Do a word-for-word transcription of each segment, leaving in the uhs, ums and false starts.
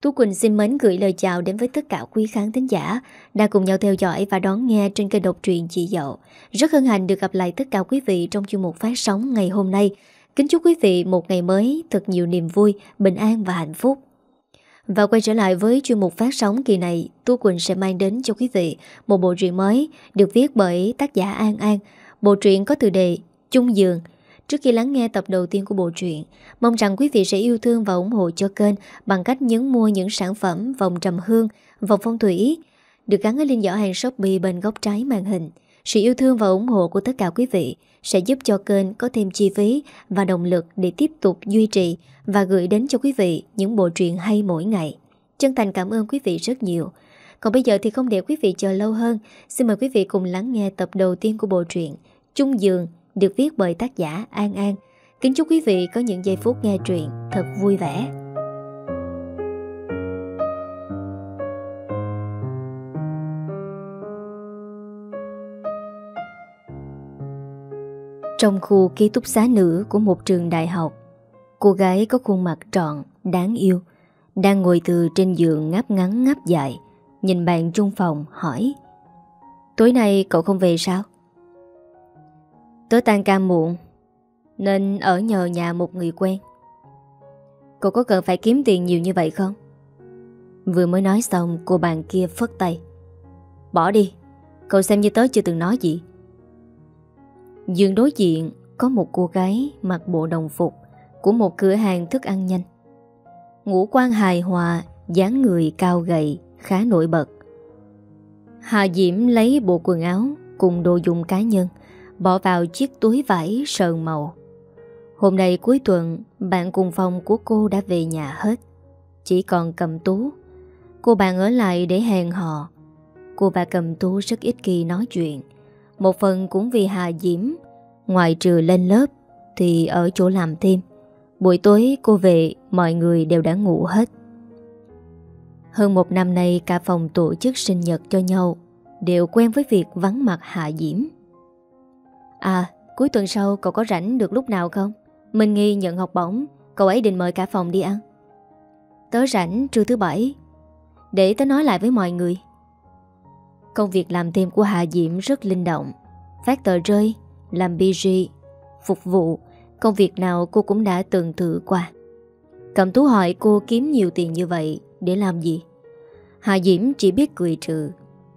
Tú Quỳnh xin mến gửi lời chào đến với tất cả quý khán thính giả đang cùng nhau theo dõi và đón nghe trên kênh độc truyện Chị Dậu. Rất hân hạnh được gặp lại tất cả quý vị trong chuyên mục phát sóng ngày hôm nay. Kính chúc quý vị một ngày mới thật nhiều niềm vui, bình an và hạnh phúc. Và quay trở lại với chuyên mục phát sóng kỳ này, Tú Quỳnh sẽ mang đến cho quý vị một bộ truyện mới được viết bởi tác giả An An. Bộ truyện có tựa đề Chung Giường. Trước khi lắng nghe tập đầu tiên của bộ truyện, mong rằng quý vị sẽ yêu thương và ủng hộ cho kênh bằng cách nhấn mua những sản phẩm vòng trầm hương, vòng phong thủy được gắn ở link giỏ hàng Shopee bên góc trái màn hình. Sự yêu thương và ủng hộ của tất cả quý vị sẽ giúp cho kênh có thêm chi phí và động lực để tiếp tục duy trì và gửi đến cho quý vị những bộ truyện hay mỗi ngày. Chân thành cảm ơn quý vị rất nhiều. Còn bây giờ thì không để quý vị chờ lâu hơn, xin mời quý vị cùng lắng nghe tập đầu tiên của bộ truyện Chung Giường được viết bởi tác giả An An. Kính chúc quý vị có những giây phút nghe truyện thật vui vẻ. Trong khu ký túc xá nữ của một trường đại học, cô gái có khuôn mặt trọn, đáng yêu, đang ngồi từ trên giường ngáp ngắn ngáp dài, nhìn bạn chung phòng hỏi: "Tối nay cậu không về sao?" "Tớ tan ca muộn nên ở nhờ nhà một người quen." "Cậu có cần phải kiếm tiền nhiều như vậy không?" Vừa mới nói xong, cô bạn kia phất tay: "Bỏ đi, cậu xem như tớ chưa từng nói gì." Giường đối diện có một cô gái mặc bộ đồng phục của một cửa hàng thức ăn nhanh. Ngũ quan hài hòa, dáng người cao gầy, khá nổi bật. Hà Diễm lấy bộ quần áo cùng đồ dùng cá nhân bỏ vào chiếc túi vải sờn màu. Hôm nay cuối tuần, bạn cùng phòng của cô đã về nhà hết, chỉ còn Cẩm Tú. Cô bạn ở lại để hẹn hò. Cô và Cẩm Tú rất ít khi nói chuyện, một phần cũng vì Hà Diễm ngoài trừ lên lớp thì ở chỗ làm thêm. Buổi tối cô về, mọi người đều đã ngủ hết. Hơn một năm nay, cả phòng tổ chức sinh nhật cho nhau đều quen với việc vắng mặt Hà Diễm. "À, cuối tuần sau cậu có rảnh được lúc nào không? Minh Nghi nhận học bổng, cậu ấy định mời cả phòng đi ăn." "Tớ rảnh trưa thứ bảy, để tớ nói lại với mọi người." Công việc làm thêm của Hà Diễm rất linh động. Phát tờ rơi, làm bê giê, phục vụ, công việc nào cô cũng đã từng thử qua. Cẩm Tú hỏi cô kiếm nhiều tiền như vậy để làm gì? Hà Diễm chỉ biết cười trừ.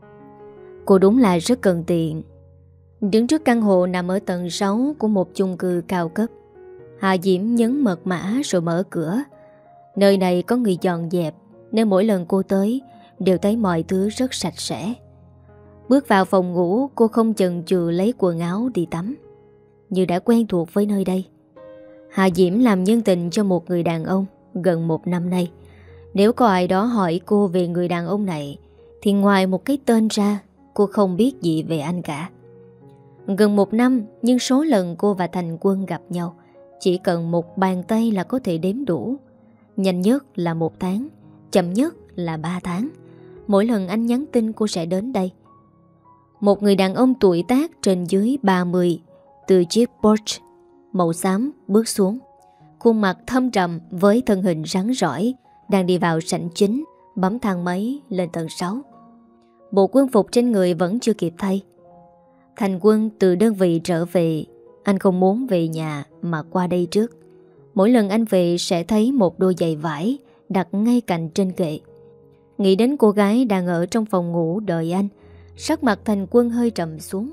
Cô đúng là rất cần tiền. Đứng trước căn hộ nằm ở tầng sáu của một chung cư cao cấp, Hà Diễm nhấn mật mã rồi mở cửa. Nơi này có người dọn dẹp nên mỗi lần cô tới đều thấy mọi thứ rất sạch sẽ. Bước vào phòng ngủ, cô không chần chừ lấy quần áo đi tắm, như đã quen thuộc với nơi đây. Hà Diễm làm nhân tình cho một người đàn ông gần một năm nay. Nếu có ai đó hỏi cô về người đàn ông này thì ngoài một cái tên ra, cô không biết gì về anh cả. Gần một năm, nhưng số lần cô và Thành Quân gặp nhau chỉ cần một bàn tay là có thể đếm đủ. Nhanh nhất là một tháng, chậm nhất là ba tháng. Mỗi lần anh nhắn tin cô sẽ đến đây. Một người đàn ông tuổi tác trên dưới ba mươi từ chiếc Porsche màu xám bước xuống. Khuôn mặt thâm trầm với thân hình rắn rỏi, đang đi vào sảnh chính, bấm thang máy lên tầng sáu. Bộ quân phục trên người vẫn chưa kịp thay. Thành Quân từ đơn vị trở về. Anh không muốn về nhà mà qua đây trước. Mỗi lần anh về sẽ thấy một đôi giày vải đặt ngay cạnh trên kệ. Nghĩ đến cô gái đang ở trong phòng ngủ đợi anh, sắc mặt Thành Quân hơi trầm xuống.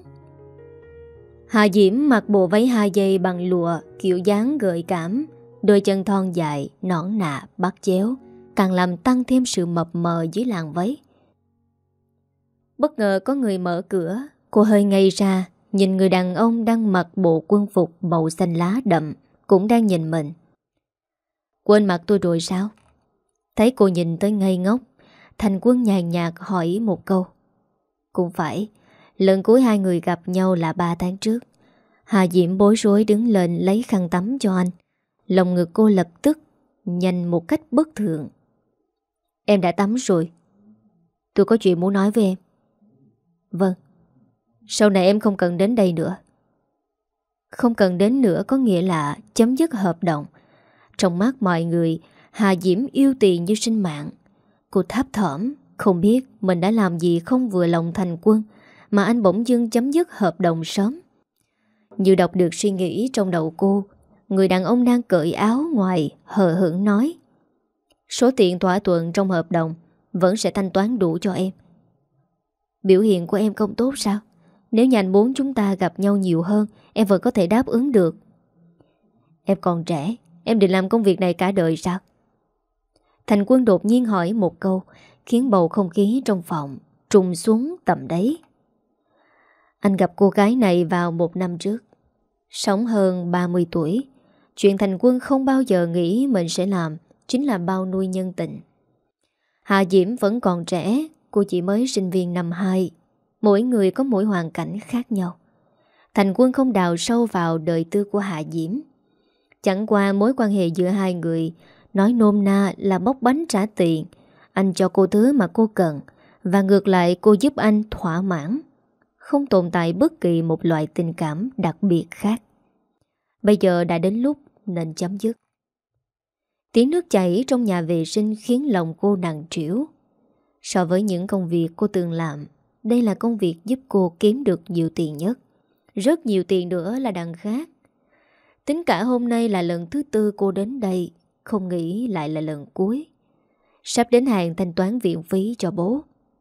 Hà Diễm mặc bộ váy hai dây bằng lụa kiểu dáng gợi cảm, đôi chân thon dài, nõn nà, bắt chéo, càng làm tăng thêm sự mập mờ dưới làn váy. Bất ngờ có người mở cửa, cô hơi ngây ra, nhìn người đàn ông đang mặc bộ quân phục màu xanh lá đậm, cũng đang nhìn mình. "Quên mặt tôi rồi sao?" Thấy cô nhìn tới ngây ngốc, Thành Quân nhàn nhạt hỏi một câu. "Cũng phải, lần cuối hai người gặp nhau là ba tháng trước." Hà Diễm bối rối đứng lên lấy khăn tắm cho anh. Lòng ngực cô lập tức nhanh một cách bất thường. "Em đã tắm rồi. Tôi có chuyện muốn nói với em." "Vâng." "Sau này em không cần đến đây nữa." Không cần đến nữa có nghĩa là chấm dứt hợp đồng. Trong mắt mọi người, Hà Diễm yêu tiền như sinh mạng. Cô thấp thỏm, không biết mình đã làm gì không vừa lòng Thành Quân mà anh bỗng dưng chấm dứt hợp đồng sớm. Như đọc được suy nghĩ trong đầu cô, người đàn ông đang cởi áo ngoài hờ hững nói: số tiền thỏa thuận trong hợp đồng vẫn sẽ thanh toán đủ cho em. Biểu hiện của em không tốt sao? Nếu như anh muốn chúng ta gặp nhau nhiều hơn, em vẫn có thể đáp ứng được. Em còn trẻ, em định làm công việc này cả đời sao? Thành Quân đột nhiên hỏi một câu khiến bầu không khí trong phòng trùng xuống tầm đáy. Anh gặp cô gái này vào một năm trước, sống hơn ba mươi tuổi. Chuyện Thành Quân không bao giờ nghĩ mình sẽ làm chính là bao nuôi nhân tình. Hà Diễm vẫn còn trẻ, cô chỉ mới sinh viên năm hai. Mỗi người có mỗi hoàn cảnh khác nhau. Thành Quân không đào sâu vào đời tư của Hà Diễm. Chẳng qua mối quan hệ giữa hai người nói nôm na là bóc bánh trả tiền. Anh cho cô thứ mà cô cần, và ngược lại cô giúp anh thỏa mãn. Không tồn tại bất kỳ một loại tình cảm đặc biệt khác. Bây giờ đã đến lúc nên chấm dứt. Tiếng nước chảy trong nhà vệ sinh khiến lòng cô nặng trĩu. So với những công việc cô từng làm, đây là công việc giúp cô kiếm được nhiều tiền nhất. Rất nhiều tiền nữa là đằng khác. Tính cả hôm nay là lần thứ tư cô đến đây, không nghĩ lại là lần cuối. Sắp đến hạn thanh toán viện phí cho bố.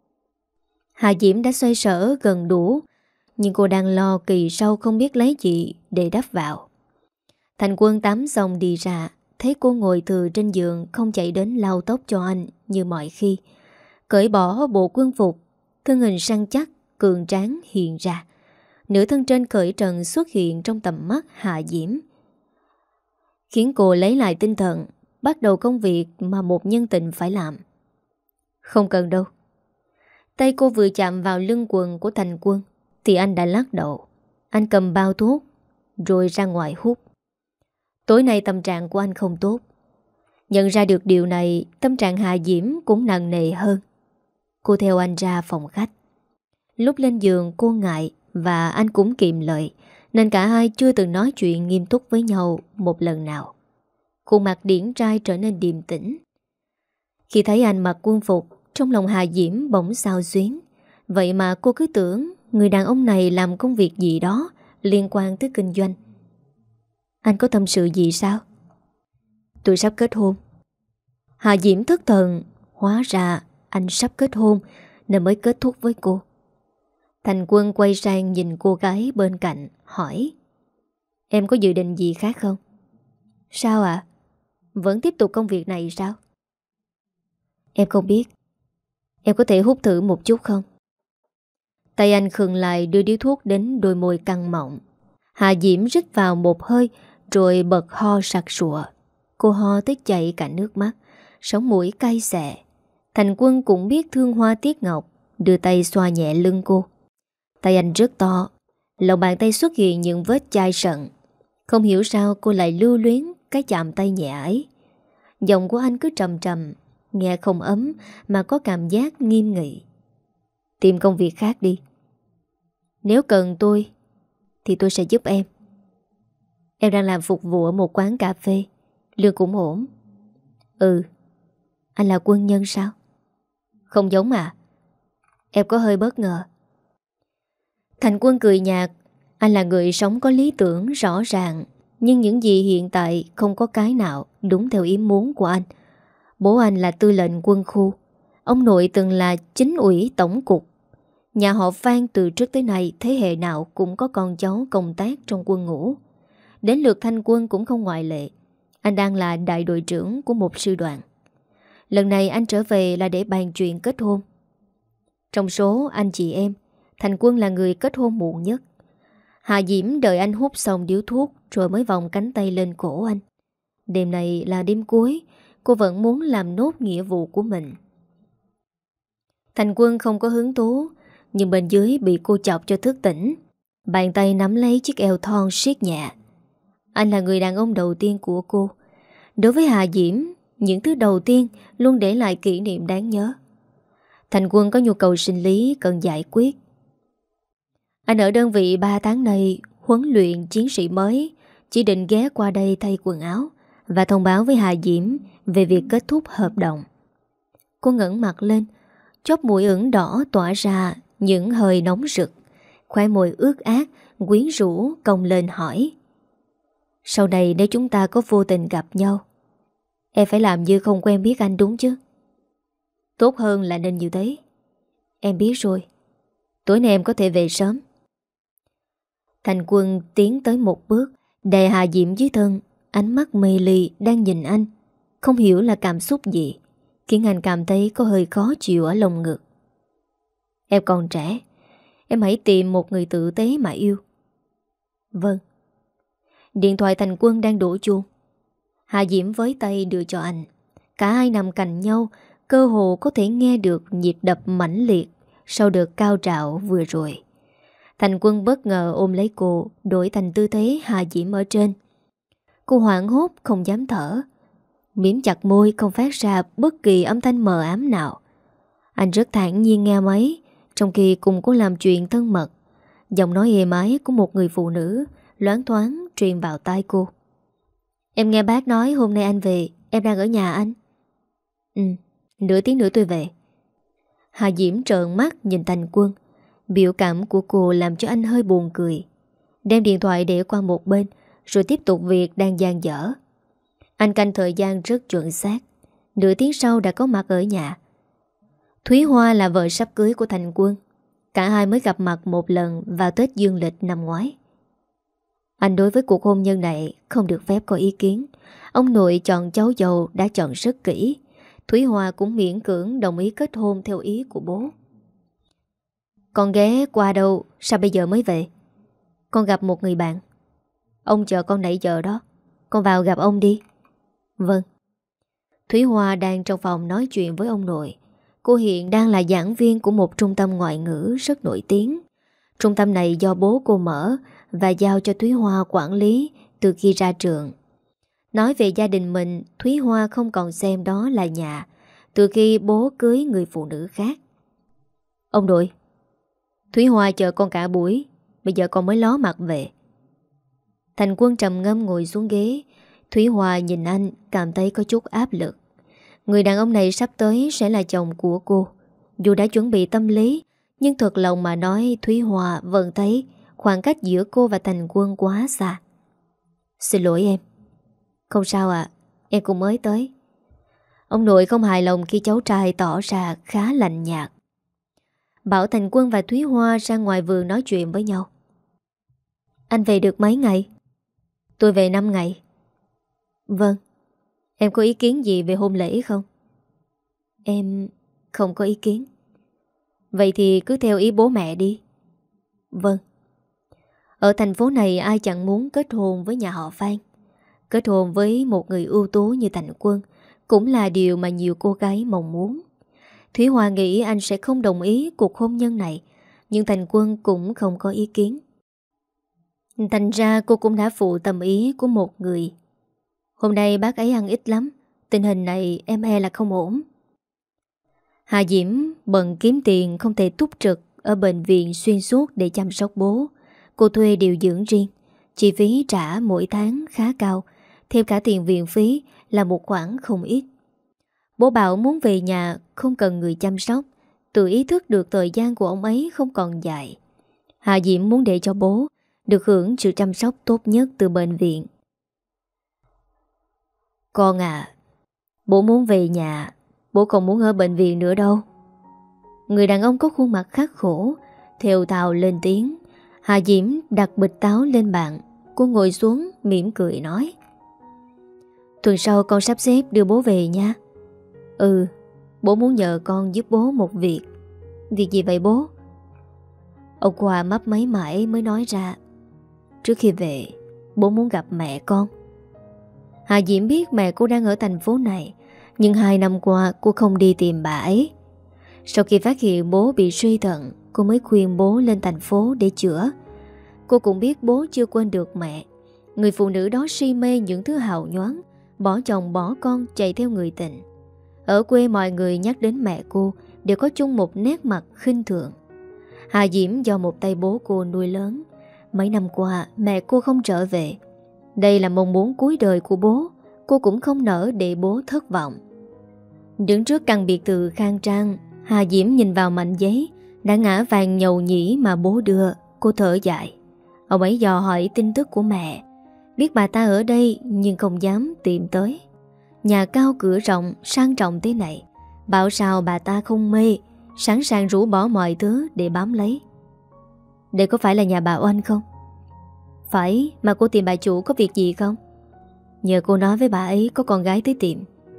Hà Diễm đã xoay sở gần đủ, nhưng cô đang lo kỳ sau không biết lấy gì để đắp vào. Thành Quân tắm xong đi ra, thấy cô ngồi thừa trên giường không chạy đến lau tóc cho anh như mọi khi. Cởi bỏ bộ quân phục, thân hình săn chắc, cường tráng hiện ra. Nửa thân trên cởi trần xuất hiện trong tầm mắt Hà Diễm, khiến cô lấy lại tinh thần, bắt đầu công việc mà một nhân tình phải làm. Không cần đâu. Tay cô vừa chạm vào lưng quần của Thành Quân thì anh đã lắc đầu. Anh cầm bao thuốc rồi ra ngoài hút. Tối nay tâm trạng của anh không tốt. Nhận ra được điều này, tâm trạng Hà Diễm cũng nặng nề hơn. Cô theo anh ra phòng khách. Lúc lên giường cô ngại và anh cũng kiệm lời, nên cả hai chưa từng nói chuyện nghiêm túc với nhau một lần nào. Khuôn mặt điển trai trở nên điềm tĩnh. Khi thấy anh mặc quân phục, trong lòng Hà Diễm bỗng xao xuyến. Vậy mà cô cứ tưởng người đàn ông này làm công việc gì đó liên quan tới kinh doanh. Anh có tâm sự gì sao? Tôi sắp kết hôn. Hà Diễm thất thần. Hóa ra anh sắp kết hôn nên mới kết thúc với cô. Thành Quân quay sang nhìn cô gái bên cạnh, hỏi: Em có dự định gì khác không? Sao ạ? À? Vẫn tiếp tục công việc này sao? Em không biết. Em có thể hút thử một chút không? Tay anh khựng lại đưa điếu thuốc đến đôi môi căng mọng. Hà Diễm rít vào một hơi rồi bật ho sặc sụa. Cô ho tới chảy cả nước mắt, sống mũi cay xè. Thành Quân cũng biết thương hoa tiếc ngọc, đưa tay xoa nhẹ lưng cô. Tay anh rất to, lòng bàn tay xuất hiện những vết chai sận. Không hiểu sao cô lại lưu luyến cái chạm tay nhẹ ấy. Giọng của anh cứ trầm trầm, nghe không ấm mà có cảm giác nghiêm nghị. Tìm công việc khác đi. Nếu cần tôi thì tôi sẽ giúp em. Em đang làm phục vụ ở một quán cà phê, lương cũng ổn. Ừ. Anh là quân nhân sao? Không giống à? Em có hơi bất ngờ. Thành Quân cười nhạt. Anh là người sống có lý tưởng rõ ràng, nhưng những gì hiện tại không có cái nào đúng theo ý muốn của anh. Bố anh là tư lệnh quân khu. Ông nội từng là chính ủy tổng cục. Nhà họ Phan từ trước tới nay thế hệ nào cũng có con cháu công tác trong quân ngũ. Đến lượt Thanh Quân cũng không ngoại lệ. Anh đang là đại đội trưởng của một sư đoàn. Lần này anh trở về là để bàn chuyện kết hôn. Trong số anh chị em, Thành Quân là người kết hôn muộn nhất. Hà Diễm đợi anh hút xong điếu thuốc rồi mới vòng cánh tay lên cổ anh. Đêm này là đêm cuối, cô vẫn muốn làm nốt nghĩa vụ của mình. Thành Quân không có hứng thú, nhưng bên dưới bị cô chọc cho thức tỉnh. Bàn tay nắm lấy chiếc eo thon siết nhẹ. Anh là người đàn ông đầu tiên của cô. Đối với Hà Diễm, những thứ đầu tiên luôn để lại kỷ niệm đáng nhớ. Thành Quân có nhu cầu sinh lý cần giải quyết. Anh ở đơn vị ba tháng nay huấn luyện chiến sĩ mới, chỉ định ghé qua đây thay quần áo và thông báo với Hà Diễm về việc kết thúc hợp đồng. Cô ngẩng mặt lên, chóp mũi ửng đỏ tỏa ra những hơi nóng rực. Khóe môi ướt át, quyến rũ cong lên hỏi: Sau này nếu chúng ta có vô tình gặp nhau, em phải làm như không quen biết anh đúng chứ? Tốt hơn là nên như thế. Em biết rồi. Tối nay em có thể về sớm. Thành Quân tiến tới một bước, đè Hà Diễm dưới thân. Ánh mắt mê ly đang nhìn anh, không hiểu là cảm xúc gì, khiến anh cảm thấy có hơi khó chịu ở lồng ngực. Em còn trẻ, em hãy tìm một người tử tế mà yêu. Vâng. Điện thoại Thành Quân đang đổ chuông. Hà Diễm với tay đưa cho anh. Cả hai nằm cạnh nhau, cơ hồ có thể nghe được nhịp đập mãnh liệt sau đợt cao trào vừa rồi. Thành Quân bất ngờ ôm lấy cô, đổi thành tư thế Hà Diễm ở trên. Cô hoảng hốt không dám thở, mím chặt môi không phát ra bất kỳ âm thanh mờ ám nào. Anh rất thản nhiên nghe máy, trong khi cùng cô làm chuyện thân mật. Giọng nói êm ái của một người phụ nữ loáng thoáng truyền vào tai cô. Em nghe bác nói hôm nay anh về, em đang ở nhà anh. Ừ, nửa tiếng nữa tôi về. Hà Diễm trợn mắt nhìn Thành Quân. Biểu cảm của cô làm cho anh hơi buồn cười. Đem điện thoại để qua một bên, rồi tiếp tục việc đang dang dở. Anh canh thời gian rất chuẩn xác. Nửa tiếng sau đã có mặt ở nhà. Thúy Hoa là vợ sắp cưới của Thành Quân. Cả hai mới gặp mặt một lần vào Tết dương lịch năm ngoái. Anh đối với cuộc hôn nhân này không được phép có ý kiến. Ông nội chọn cháu dâu đã chọn rất kỹ. Thúy Hoa cũng miễn cưỡng đồng ý kết hôn theo ý của bố. Con ghé qua đâu, sao bây giờ mới về? Con gặp một người bạn. Ông chờ con nãy giờ đó. Con vào gặp ông đi. Vâng. Thúy Hoa đang trong phòng nói chuyện với ông nội. Cô hiện đang là giảng viên của một trung tâm ngoại ngữ rất nổi tiếng. Trung tâm này do bố cô mở và giao cho Thúy Hoa quản lý từ khi ra trường. Nói về gia đình mình, Thúy Hoa không còn xem đó là nhà từ khi bố cưới người phụ nữ khác. Ông nội, Thúy Hoa chờ con cả buổi, bây giờ con mới ló mặt về. Thành Quân trầm ngâm ngồi xuống ghế. Thúy Hoa nhìn anh cảm thấy có chút áp lực. Người đàn ông này sắp tới sẽ là chồng của cô. Dù đã chuẩn bị tâm lý, nhưng thật lòng mà nói, Thúy Hoa vẫn thấy khoảng cách giữa cô và Thành Quân quá xa. Xin lỗi em. Không sao ạ, em cũng mới tới. Ông nội không hài lòng khi cháu trai tỏ ra khá lạnh nhạt. Bảo Thành Quân và Thúy Hoa ra ngoài vườn nói chuyện với nhau. Anh về được mấy ngày? Tôi về năm ngày. Vâng. Em có ý kiến gì về hôn lễ không? Em không có ý kiến. Vậy thì cứ theo ý bố mẹ đi. Vâng. Ở thành phố này ai chẳng muốn kết hôn với nhà họ Phan. Kết hôn với một người ưu tú như Thành Quân cũng là điều mà nhiều cô gái mong muốn. Thúy Hoa nghĩ anh sẽ không đồng ý cuộc hôn nhân này, nhưng Thành Quân cũng không có ý kiến. Thành ra cô cũng đã phụ tâm ý của một người. Hôm nay bác ấy ăn ít lắm, tình hình này em e là không ổn. Hà Diễm bận kiếm tiền không thể túc trực ở bệnh viện xuyên suốt để chăm sóc bố. Cô thuê điều dưỡng riêng, chi phí trả mỗi tháng khá cao, thêm cả tiền viện phí là một khoản không ít. Bố bảo muốn về nhà không cần người chăm sóc, tự ý thức được thời gian của ông ấy không còn dài. Hà Diễm muốn để cho bố được hưởng sự chăm sóc tốt nhất từ bệnh viện. Con à, bố muốn về nhà, bố không muốn ở bệnh viện nữa đâu. Người đàn ông có khuôn mặt khắc khổ thều thào lên tiếng. Hà Diễm đặt bịch táo lên bàn. Cô ngồi xuống mỉm cười nói: Tuần sau con sắp xếp đưa bố về nha. Ừ, bố muốn nhờ con giúp bố một việc. Việc gì vậy bố? Ông Khoa mấp máy mãi mới nói ra: Trước khi về, bố muốn gặp mẹ con. Hà Diễm biết mẹ cô đang ở thành phố này, nhưng hai năm qua cô không đi tìm bà ấy. Sau khi phát hiện bố bị suy thận, cô mới khuyên bố lên thành phố để chữa. Cô cũng biết bố chưa quên được mẹ. Người phụ nữ đó si mê những thứ hào nhoáng, bỏ chồng bỏ con chạy theo người tình. Ở quê mọi người nhắc đến mẹ cô đều có chung một nét mặt khinh thường. Hà Diễm do một tay bố cô nuôi lớn. Mấy năm qua mẹ cô không trở về. Đây là mong muốn cuối đời của bố. Cô cũng không nỡ để bố thất vọng. Đứng trước căn biệt thự khang trang, Hà Diễm nhìn vào mảnh giấy đã ngã vàng nhầu nhĩ mà bố đưa. Cô thở dài. Ông ấy dò hỏi tin tức của mẹ. Biết bà ta ở đây nhưng không dám tìm tới. Nhà cao cửa rộng, sang trọng thế này, bảo sao bà ta không mê, sẵn sàng rũ bỏ mọi thứ để bám lấy. Đây có phải là nhà bà Oanh không? Phải, mà cô tìm bà chủ có việc gì không? Nhờ cô nói với bà ấy có con gái tới tìm.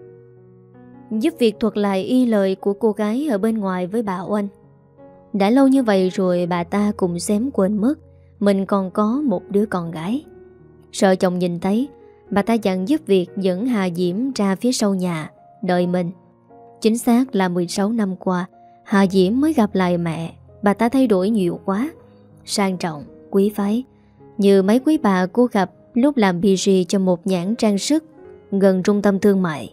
Giúp việc thuật lại y lời của cô gái ở bên ngoài với bà Oanh. Đã lâu như vậy rồi bà ta cũng xém quên mất mình còn có một đứa con gái. Sợ chồng nhìn thấy, bà ta dặn giúp việc dẫn Hà Diễm ra phía sau nhà đợi mình. Chính xác là mười sáu năm qua Hà Diễm mới gặp lại mẹ. Bà ta thay đổi nhiều quá, sang trọng, quý phái, như mấy quý bà cô gặp lúc làm bê giê cho một nhãn trang sức gần trung tâm thương mại.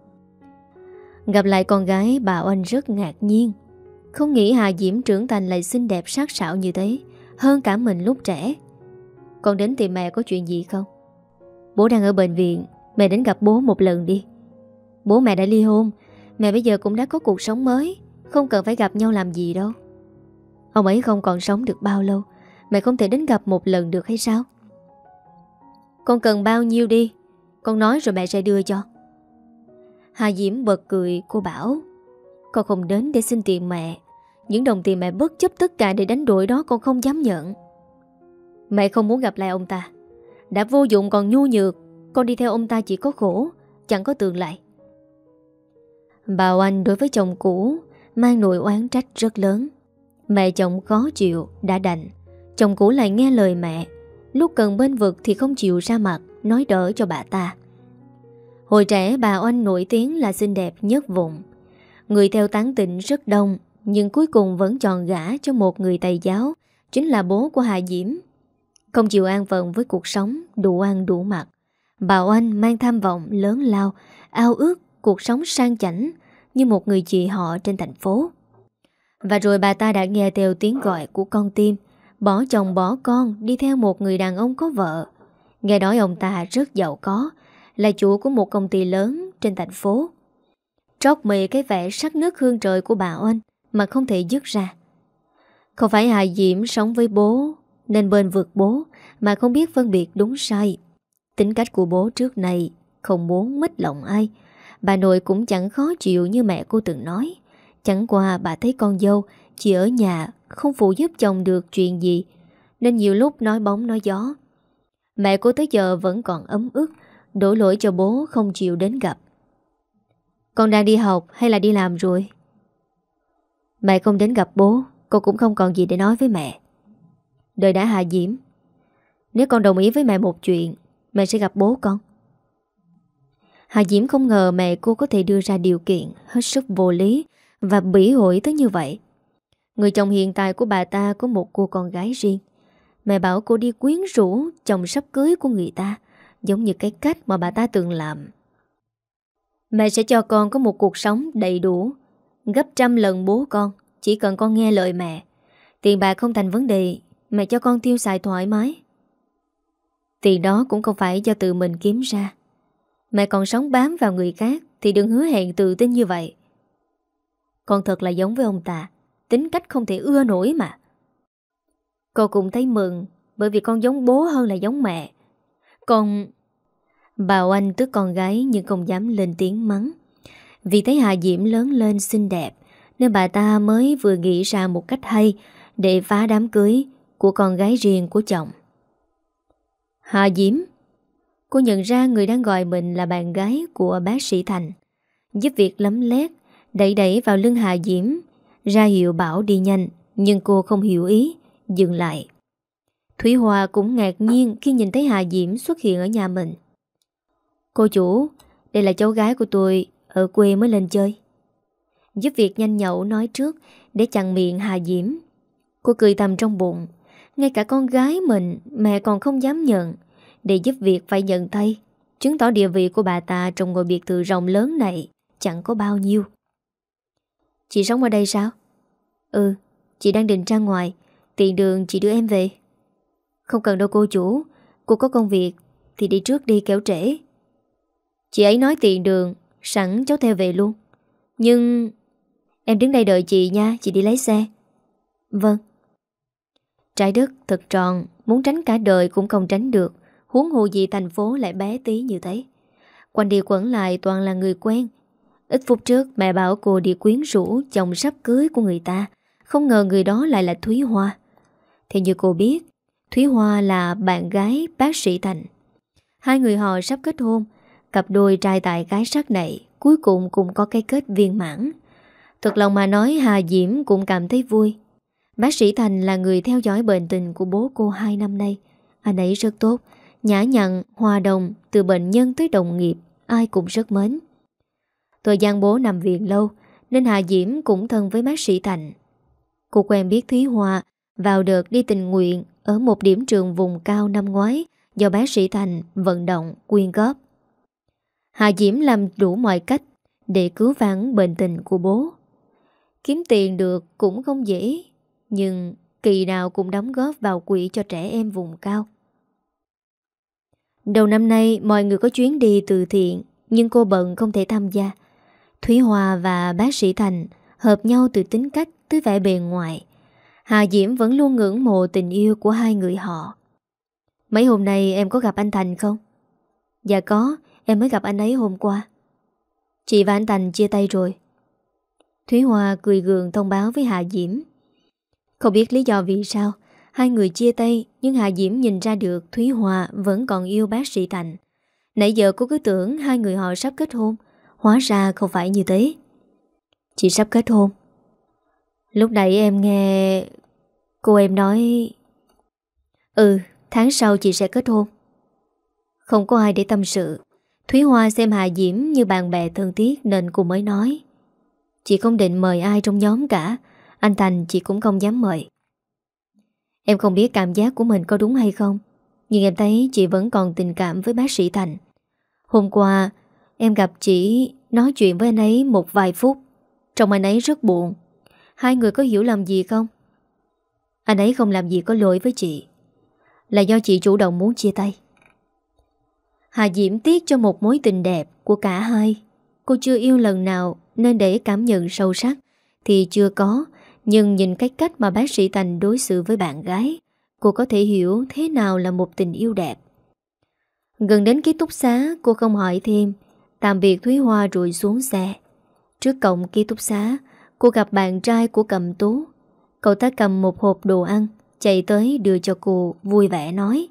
Gặp lại con gái, bà Oanh rất ngạc nhiên. Không nghĩ Hà Diễm trưởng thành lại xinh đẹp sắc sảo như thế, hơn cả mình lúc trẻ. Con đến tìm mẹ có chuyện gì không? Bố đang ở bệnh viện, mẹ đến gặp bố một lần đi. Bố mẹ đã ly hôn, mẹ bây giờ cũng đã có cuộc sống mới, không cần phải gặp nhau làm gì đâu. Ông ấy không còn sống được bao lâu, mẹ không thể đến gặp một lần được hay sao? Con cần bao nhiêu đi, con nói rồi mẹ sẽ đưa cho. Hà Diễm bật cười, cô bảo: Con không đến để xin tiền mẹ. Những đồng tiền mẹ bất chấp tất cả để đánh đổi đó con không dám nhận. Mẹ không muốn gặp lại ông ta. Đã vô dụng còn nhu nhược, con đi theo ông ta chỉ có khổ, chẳng có tương lai. Bà Oanh đối với chồng cũ mang nỗi oán trách rất lớn. Mẹ chồng khó chịu, đã đành. Chồng cũ lại nghe lời mẹ, lúc cần bên vực thì không chịu ra mặt nói đỡ cho bà ta. Hồi trẻ bà Oanh nổi tiếng là xinh đẹp nhất vùng. Người theo tán tỉnh rất đông, nhưng cuối cùng vẫn chọn gả cho một người Tây giáo, chính là bố của Hà Diễm. Không chịu an phận với cuộc sống đủ ăn đủ mặc, bà Oanh mang tham vọng lớn lao, ao ước cuộc sống sang chảnh như một người chị họ trên thành phố. Và rồi bà ta đã nghe theo tiếng gọi của con tim, bỏ chồng bỏ con đi theo một người đàn ông có vợ. Nghe nói ông ta rất giàu có, là chủ của một công ty lớn trên thành phố. Trót mì cái vẻ sắc nước hương trời của bà Oanh mà không thể dứt ra. Không phải Hà Diễm sống với bố nên bên vực bố mà không biết phân biệt đúng sai. Tính cách của bố trước này không muốn mít lòng ai. Bà nội cũng chẳng khó chịu như mẹ cô từng nói. Chẳng qua bà thấy con dâu chỉ ở nhà không phụ giúp chồng được chuyện gì, nên nhiều lúc nói bóng nói gió. Mẹ cô tới giờ vẫn còn ấm ức, đổ lỗi cho bố không chịu đến gặp. Con đang đi học hay là đi làm rồi? Mẹ không đến gặp bố, con cũng không còn gì để nói với mẹ. Đợi đã Hà Diễm. Nếu con đồng ý với mẹ một chuyện, mẹ sẽ gặp bố con. Hà Diễm không ngờ mẹ cô có thể đưa ra điều kiện hết sức vô lý và bỉ ổi tới như vậy. Người chồng hiện tại của bà ta có một cô con gái riêng. Mẹ bảo cô đi quyến rũ chồng sắp cưới của người ta, giống như cái cách mà bà ta từng làm. Mẹ sẽ cho con có một cuộc sống đầy đủ, gấp trăm lần bố con, chỉ cần con nghe lời mẹ. Tiền bạc không thành vấn đề, mẹ cho con tiêu xài thoải mái. Tiền đó cũng không phải do tự mình kiếm ra. Mẹ còn sống bám vào người khác thì đừng hứa hẹn tự tin như vậy. Con thật là giống với ông ta, tính cách không thể ưa nổi mà. Cô cũng thấy mừng, bởi vì con giống bố hơn là giống mẹ. Con... Bà Oanh tức con gái nhưng không dám lên tiếng mắng. Vì thấy Hà Diễm lớn lên xinh đẹp nên bà ta mới vừa nghĩ ra một cách hay để phá đám cưới của con gái riêng của chồng. Hà Diễm. Cô nhận ra người đang gọi mình là bạn gái của bác sĩ Thành. Giúp việc lấm lét, đẩy đẩy vào lưng Hà Diễm, ra hiệu bảo đi nhanh, nhưng cô không hiểu ý, dừng lại. Thủy Hòa cũng ngạc nhiên khi nhìn thấy Hà Diễm xuất hiện ở nhà mình. Cô chủ, đây là cháu gái của tôi, ở quê mới lên chơi. Giúp việc nhanh nhậu nói trước để chặn miệng Hà Diễm. Cô cười thầm trong bụng, ngay cả con gái mình mẹ còn không dám nhận, để giúp việc phải nhận tay, chứng tỏ địa vị của bà ta trong ngôi biệt thự rộng lớn này chẳng có bao nhiêu. Chị sống ở đây sao? Ừ, chị đang định ra ngoài, tiện đường chị đưa em về. Không cần đâu cô chủ, cô có công việc thì đi trước đi kéo trễ. Chị ấy nói tiện đường, sẵn cháu theo về luôn. Nhưng em đứng đây đợi chị nha, chị đi lấy xe. Vâng. Trái đất thật tròn, muốn tránh cả đời cũng không tránh được, huống hồ gì thành phố lại bé tí như thế. Quanh đi quẩn lại toàn là người quen. Ít phút trước mẹ bảo cô đi quyến rũ chồng sắp cưới của người ta, không ngờ người đó lại là Thúy Hoa. Theo như cô biết, Thúy Hoa là bạn gái bác sĩ Thành. Hai người họ sắp kết hôn. Cặp đôi trai tài gái sắc này cuối cùng cũng có cái kết viên mãn. Thật lòng mà nói, Hà Diễm cũng cảm thấy vui. Bác sĩ Thành là người theo dõi bệnh tình của bố cô hai năm nay. Anh ấy rất tốt, nhã nhặn, hòa đồng, từ bệnh nhân tới đồng nghiệp, ai cũng rất mến. Thời gian bố nằm viện lâu nên Hà Diễm cũng thân với bác sĩ Thành. Cô quen biết Thúy Hoa vào đợt đi tình nguyện ở một điểm trường vùng cao năm ngoái do bác sĩ Thành vận động quyên góp. Hà Diễm làm đủ mọi cách để cứu vãn bệnh tình của bố. Kiếm tiền được cũng không dễ, nhưng kỳ nào cũng đóng góp vào quỹ cho trẻ em vùng cao. Đầu năm nay mọi người có chuyến đi từ thiện, nhưng cô bận không thể tham gia. Thúy Hoa và bác sĩ Thành hợp nhau từ tính cách tới vẻ bề ngoài. Hà Diễm vẫn luôn ngưỡng mộ tình yêu của hai người họ. Mấy hôm nay em có gặp anh Thành không? Dạ có, em mới gặp anh ấy hôm qua. Chị và anh Thành chia tay rồi. Thúy Hoa cười gượng thông báo với Hà Diễm. Không biết lý do vì sao hai người chia tay, nhưng Hà Diễm nhìn ra được Thúy Hoa vẫn còn yêu bác sĩ Thành. Nãy giờ cô cứ tưởng hai người họ sắp kết hôn, hóa ra không phải như thế. Chị sắp kết hôn. Lúc nãy em nghe cô em nói... Ừ, tháng sau chị sẽ kết hôn. Không có ai để tâm sự. Thúy Hoa xem Hà Diễm như bạn bè thân thiết nên cô mới nói. Chị không định mời ai trong nhóm cả. Anh Thành chị cũng không dám mời. Em không biết cảm giác của mình có đúng hay không, nhưng em thấy chị vẫn còn tình cảm với bác sĩ Thành. Hôm qua em gặp chị nói chuyện với anh ấy một vài phút. Trông anh ấy rất buồn. Hai người có hiểu lầm gì không? Anh ấy không làm gì có lỗi với chị, là do chị chủ động muốn chia tay. Hà Diễm tiếc cho một mối tình đẹp của cả hai. Cô chưa yêu lần nào nên để cảm nhận sâu sắc thì chưa có. Nhưng nhìn cái cách mà bác sĩ Thành đối xử với bạn gái, cô có thể hiểu thế nào là một tình yêu đẹp. Gần đến ký túc xá, cô không hỏi thêm, tạm biệt Thúy Hoa rồi xuống xe. Trước cổng ký túc xá, cô gặp bạn trai của Cẩm Tú. Cậu ta cầm một hộp đồ ăn, chạy tới đưa cho cô, vui vẻ nói.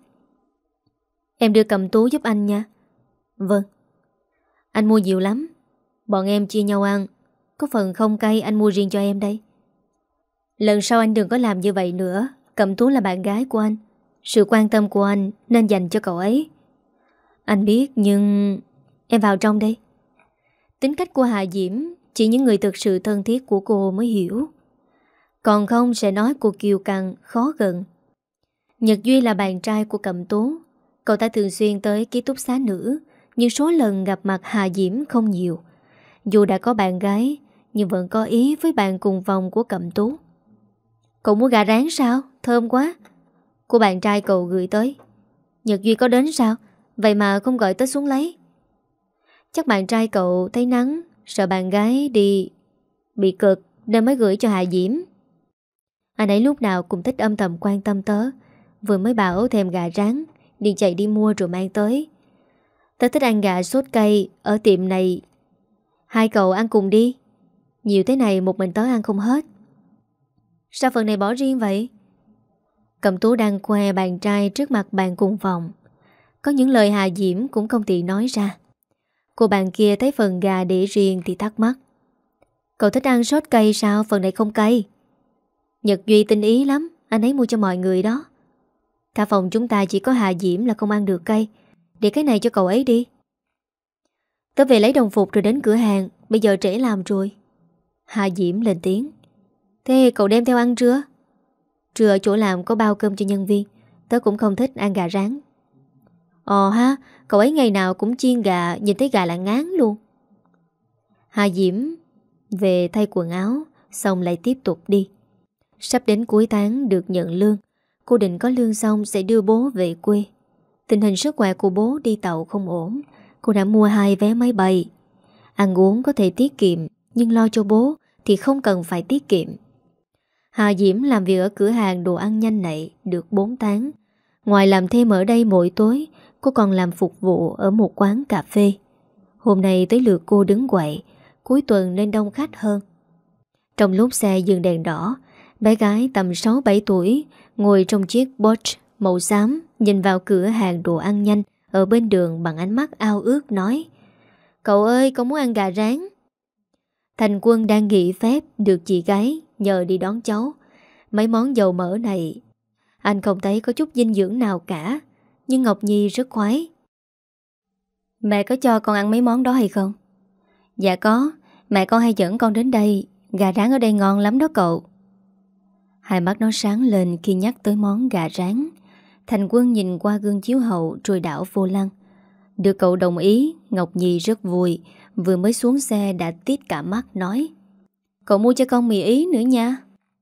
Em đưa Cẩm Tú giúp anh nha. Vâng. Anh mua nhiều lắm, bọn em chia nhau ăn. Có phần không cay anh mua riêng cho em đây. Lần sau anh đừng có làm như vậy nữa. Cẩm Tú là bạn gái của anh, sự quan tâm của anh nên dành cho cậu ấy. Anh biết, nhưng em vào trong đây. Tính cách của Hà Diễm chỉ những người thực sự thân thiết của cô mới hiểu, còn không sẽ nói cô kiêu căng, khó gần. Nhật Duy là bạn trai của Cẩm Tú. Cậu ta thường xuyên tới ký túc xá nữ, nhưng số lần gặp mặt Hà Diễm không nhiều. Dù đã có bạn gái, nhưng vẫn có ý với bạn cùng phòng của Cẩm Tú. Cậu mua gà rán sao? Thơm quá. Của bạn trai cậu gửi tới. Nhật Duy có đến sao? Vậy mà không gọi tới xuống lấy. Chắc bạn trai cậu thấy nắng, sợ bạn gái đi bị cực nên mới gửi cho Hà Diễm. Anh ấy lúc nào cũng thích âm thầm quan tâm tớ. Vừa mới bảo thèm gà rán, đi chạy đi mua rồi mang tới. Tớ thích ăn gà sốt cay ở tiệm này. Hai cậu ăn cùng đi. Nhiều thế này một mình tớ ăn không hết. Sao phần này bỏ riêng vậy? Cẩm Tú đang khoe bạn trai trước mặt bạn cùng phòng. Có những lời Hà Diễm cũng không tiện nói ra. Cô bạn kia thấy phần gà để riêng thì thắc mắc. Cậu thích ăn sốt cay sao? Phần này không cay. Nhật Duy tinh ý lắm, anh ấy mua cho mọi người đó. Cả phòng chúng ta chỉ có Hà Diễm là không ăn được cay. Để cái này cho cậu ấy đi. Tớ về lấy đồng phục rồi đến cửa hàng. Bây giờ trễ làm rồi. Hà Diễm lên tiếng. Thế cậu đem theo ăn chưa? Trưa ở chỗ làm có bao cơm cho nhân viên. Tớ cũng không thích ăn gà rán. Ồ ha, cậu ấy ngày nào cũng chiên gà, nhìn thấy gà là ngán luôn. Hà Diễm về thay quần áo, xong lại tiếp tục đi. Sắp đến cuối tháng được nhận lương. Cô định có lương xong sẽ đưa bố về quê. Tình hình sức khỏe của bố đi tàu không ổn. Cô đã mua hai vé máy bay. Ăn uống có thể tiết kiệm, nhưng lo cho bố thì không cần phải tiết kiệm. Hà Diễm làm việc ở cửa hàng đồ ăn nhanh này được bốn tháng. Ngoài làm thêm ở đây mỗi tối, cô còn làm phục vụ ở một quán cà phê. Hôm nay tới lượt cô đứng quậy, cuối tuần nên đông khách hơn. Trong lúc xe dừng đèn đỏ, bé gái tầm sáu bảy tuổi ngồi trong chiếc Porsche màu xám nhìn vào cửa hàng đồ ăn nhanh ở bên đường bằng ánh mắt ao ước nói: "Cậu ơi, con muốn ăn gà rán." Thành Quân đang nghỉ phép được chị gái nhờ đi đón cháu. Mấy món dầu mỡ này anh không thấy có chút dinh dưỡng nào cả, nhưng Ngọc Nhi rất khoái. "Mẹ có cho con ăn mấy món đó hay không?" "Dạ có, mẹ con hay dẫn con đến đây. Gà rán ở đây ngon lắm đó cậu." Hai mắt nó sáng lên khi nhắc tới món gà rán. Thành Quân nhìn qua gương chiếu hậu rồi đảo vô lăng. Được cậu đồng ý, Ngọc Nhi rất vui. Vừa mới xuống xe đã tít cả mắt nói: "Cậu mua cho con mì Ý nữa nha."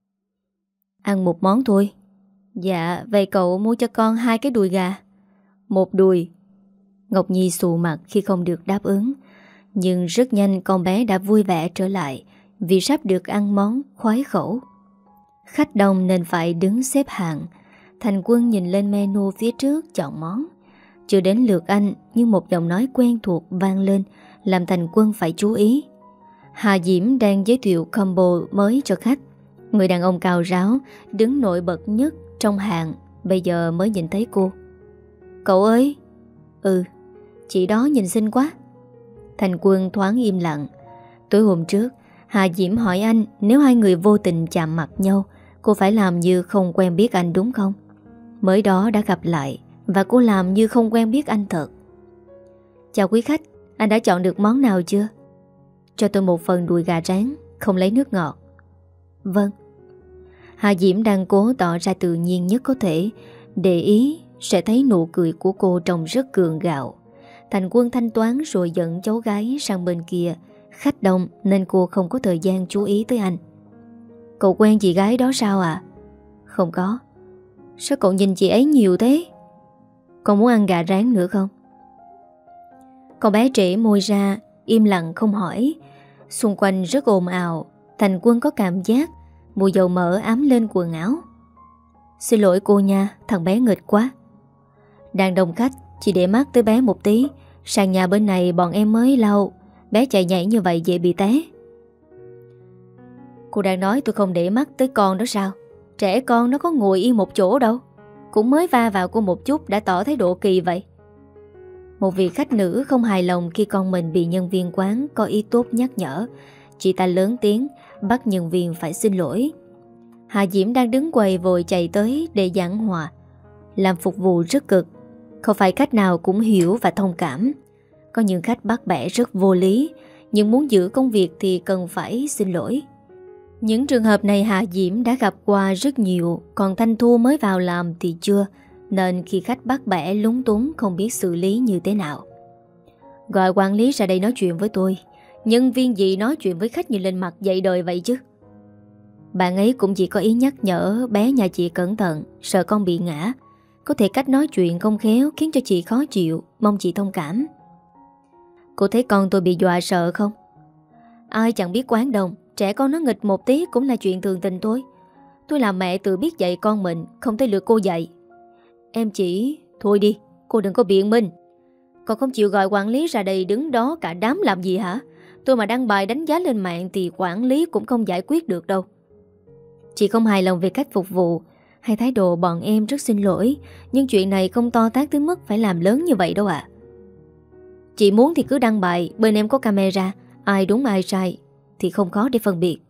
"Ăn một món thôi." "Dạ, vậy cậu mua cho con hai cái đùi gà." "Một đùi." Ngọc Nhi xù mặt khi không được đáp ứng. Nhưng rất nhanh con bé đã vui vẻ trở lại vì sắp được ăn món khoái khẩu. Khách đông nên phải đứng xếp hàng. Thành Quân nhìn lên menu phía trước chọn món. Chưa đến lượt anh, nhưng một giọng nói quen thuộc vang lên làm Thành Quân phải chú ý. Hà Diễm đang giới thiệu combo mới cho khách. Người đàn ông cao ráo đứng nổi bật nhất trong hàng bây giờ mới nhìn thấy cô. "Cậu ơi." "Ừ." "Chị đó nhìn xinh quá." Thành Quân thoáng im lặng. Tối hôm trước Hà Diễm hỏi anh nếu hai người vô tình chạm mặt nhau, cô phải làm như không quen biết anh đúng không? Mới đó đã gặp lại và cô làm như không quen biết anh thật. "Chào quý khách, anh đã chọn được món nào chưa?" "Cho tôi một phần đùi gà rán, không lấy nước ngọt." "Vâng." Hà Diễm đang cố tỏ ra tự nhiên nhất có thể. Để ý sẽ thấy nụ cười của cô trông rất gượng gạo. Thành Quân thanh toán rồi dẫn cháu gái sang bên kia. Khách đông nên cô không có thời gian chú ý tới anh. "Cậu quen chị gái đó sao à?" "Không có." "Sao cậu nhìn chị ấy nhiều thế?" "Con muốn ăn gà rán nữa không?" Con bé trễ môi ra, im lặng không hỏi. Xung quanh rất ồn ào. Thành Quân có cảm giác mùi dầu mỡ ám lên quần áo. "Xin lỗi cô nha, thằng bé nghịch quá." "Đang đông khách, chị để mắt tới bé một tí. Sàn nhà bên này bọn em mới lau. Bé chạy nhảy như vậy dễ bị té." "Cô đang nói tôi không để mắt tới con đó sao? Trẻ con nó có ngồi yên một chỗ đâu. Cũng mới va vào cô một chút đã tỏ thái độ kỳ vậy." Một vị khách nữ không hài lòng khi con mình bị nhân viên quán có ý tốt nhắc nhở. Chị ta lớn tiếng bắt nhân viên phải xin lỗi. Hà Diễm đang đứng quầy vội chạy tới để giảng hòa. Làm phục vụ rất cực, không phải khách nào cũng hiểu và thông cảm. Có những khách bắt bẻ rất vô lý, nhưng muốn giữ công việc thì cần phải xin lỗi. Những trường hợp này Hà Diễm đã gặp qua rất nhiều, còn Thanh Thu mới vào làm thì chưa, nên khi khách bắt bẻ lúng túng không biết xử lý như thế nào. "Gọi quản lý ra đây nói chuyện với tôi. Nhân viên gì nói chuyện với khách như lên mặt dạy đời vậy chứ?" Bạn ấy cũng chỉ có ý nhắc nhở bé nhà chị cẩn thận, sợ con bị ngã. Có thể cách nói chuyện không khéo khiến cho chị khó chịu, mong chị thông cảm. "Cô thấy con tôi bị dọa sợ không?" "Ai chẳng biết quán đông, trẻ con nó nghịch một tí cũng là chuyện thường tình thôi. Tôi làm mẹ tự biết dạy con mình, không tới lượt cô dạy." "Em chỉ..." "Thôi đi, cô đừng có biện minh. Còn không chịu gọi quản lý ra đây đứng đó cả đám làm gì hả? Tôi mà đăng bài đánh giá lên mạng thì quản lý cũng không giải quyết được đâu." "Chị không hài lòng về cách phục vụ hay thái độ bọn em rất xin lỗi, nhưng chuyện này không to tát tới mức phải làm lớn như vậy đâu ạ." "Chị muốn thì cứ đăng bài, bên em có camera, ai đúng ai sai thì không khó để phân biệt."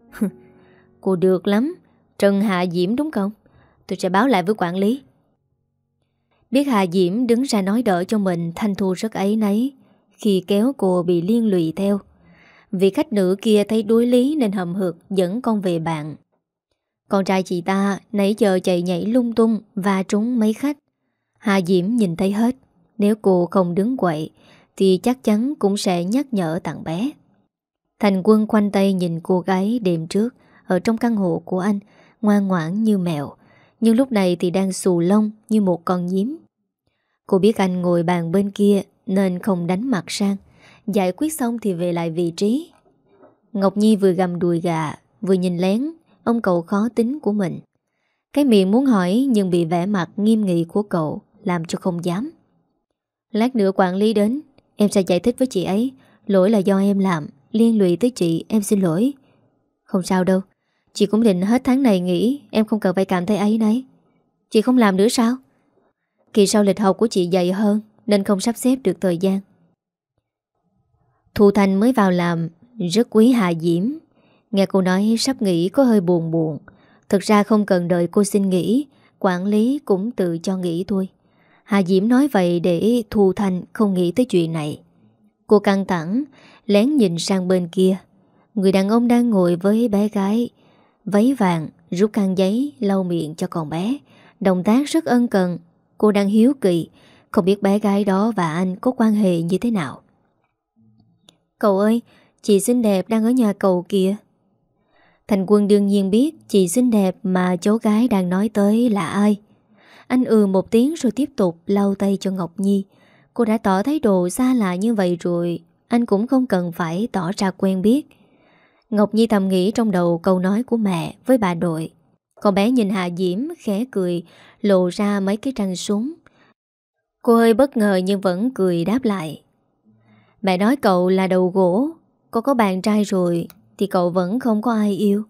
"Cô được lắm, Trần Hạ Diễm đúng không? Tôi sẽ báo lại với quản lý." Biết Hà Diễm đứng ra nói đỡ cho mình, Thanh Thu rất áy náy khi kéo cô bị liên lụy theo. Vị khách nữ kia thấy đối lý nên hậm hực dẫn con về bạn. Con trai chị ta nãy giờ chạy nhảy lung tung và trúng mấy khách. Hà Diễm nhìn thấy hết. Nếu cô không đứng quậy thì chắc chắn cũng sẽ nhắc nhở thằng bé. Thành Quân khoanh tay nhìn cô gái đêm trước ở trong căn hộ của anh, ngoan ngoãn như mèo, nhưng lúc này thì đang xù lông như một con nhím. Cô biết anh ngồi bàn bên kia nên không đánh mặt sang. Giải quyết xong thì về lại vị trí. Ngọc Nhi vừa gầm đùi gà, vừa nhìn lén ông cậu khó tính của mình. Cái miệng muốn hỏi nhưng bị vẻ mặt nghiêm nghị của cậu làm cho không dám. Lát nữa quản lý đến, em sẽ giải thích với chị ấy. Lỗi là do em làm, liên lụy tới chị, em xin lỗi. Không sao đâu, chị cũng định hết tháng này nghỉ, em không cần phải cảm thấy áy náy. Chị không làm nữa sao? Kỳ sau lịch học của chị dày hơn nên không sắp xếp được thời gian. Thu Thanh mới vào làm rất quý Hà Diễm. Nghe cô nói sắp nghỉ có hơi buồn buồn. Thực ra không cần đợi cô xin nghỉ, quản lý cũng tự cho nghỉ thôi. Hà Diễm nói vậy để Thu Thanh không nghĩ tới chuyện này. Cô căng thẳng, lén nhìn sang bên kia. Người đàn ông đang ngồi với bé gái váy vàng, rút khăn giấy lau miệng cho con bé. Động tác rất ân cần. Cô đang hiếu kỳ, không biết bé gái đó và anh có quan hệ như thế nào. Cậu ơi, chị xinh đẹp đang ở nhà cậu kìa. Thành Quân đương nhiên biết chị xinh đẹp mà cháu gái đang nói tới là ai. Anh ừ một tiếng rồi tiếp tục lau tay cho Ngọc Nhi. Cô đã tỏ thái độ xa lạ như vậy rồi, anh cũng không cần phải tỏ ra quen biết. Ngọc Nhi thầm nghĩ trong đầu câu nói của mẹ với bà nội. Con bé nhìn Hạ Diễm khẽ cười, lộ ra mấy cái răng súng. Cô hơi bất ngờ nhưng vẫn cười đáp lại. Mẹ nói cậu là đầu gỗ, cô có bạn trai rồi thì cậu vẫn không có ai yêu.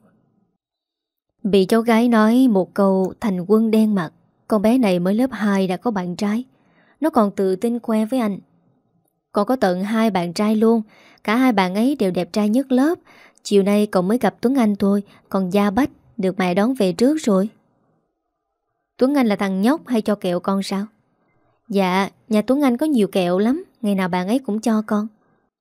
Bị cháu gái nói một câu, Thành Quân đen mặt. Con bé này mới lớp hai đã có bạn trai. Nó còn tự tin khoe với anh. Còn có tận hai bạn trai luôn. Cả hai bạn ấy đều đẹp trai nhất lớp. Chiều nay cậu mới gặp Tuấn Anh thôi. Còn Gia Bách được mẹ đón về trước rồi. Tuấn Anh là thằng nhóc hay cho kẹo con sao? Dạ, nhà Tuấn Anh có nhiều kẹo lắm. Ngày nào bạn ấy cũng cho con.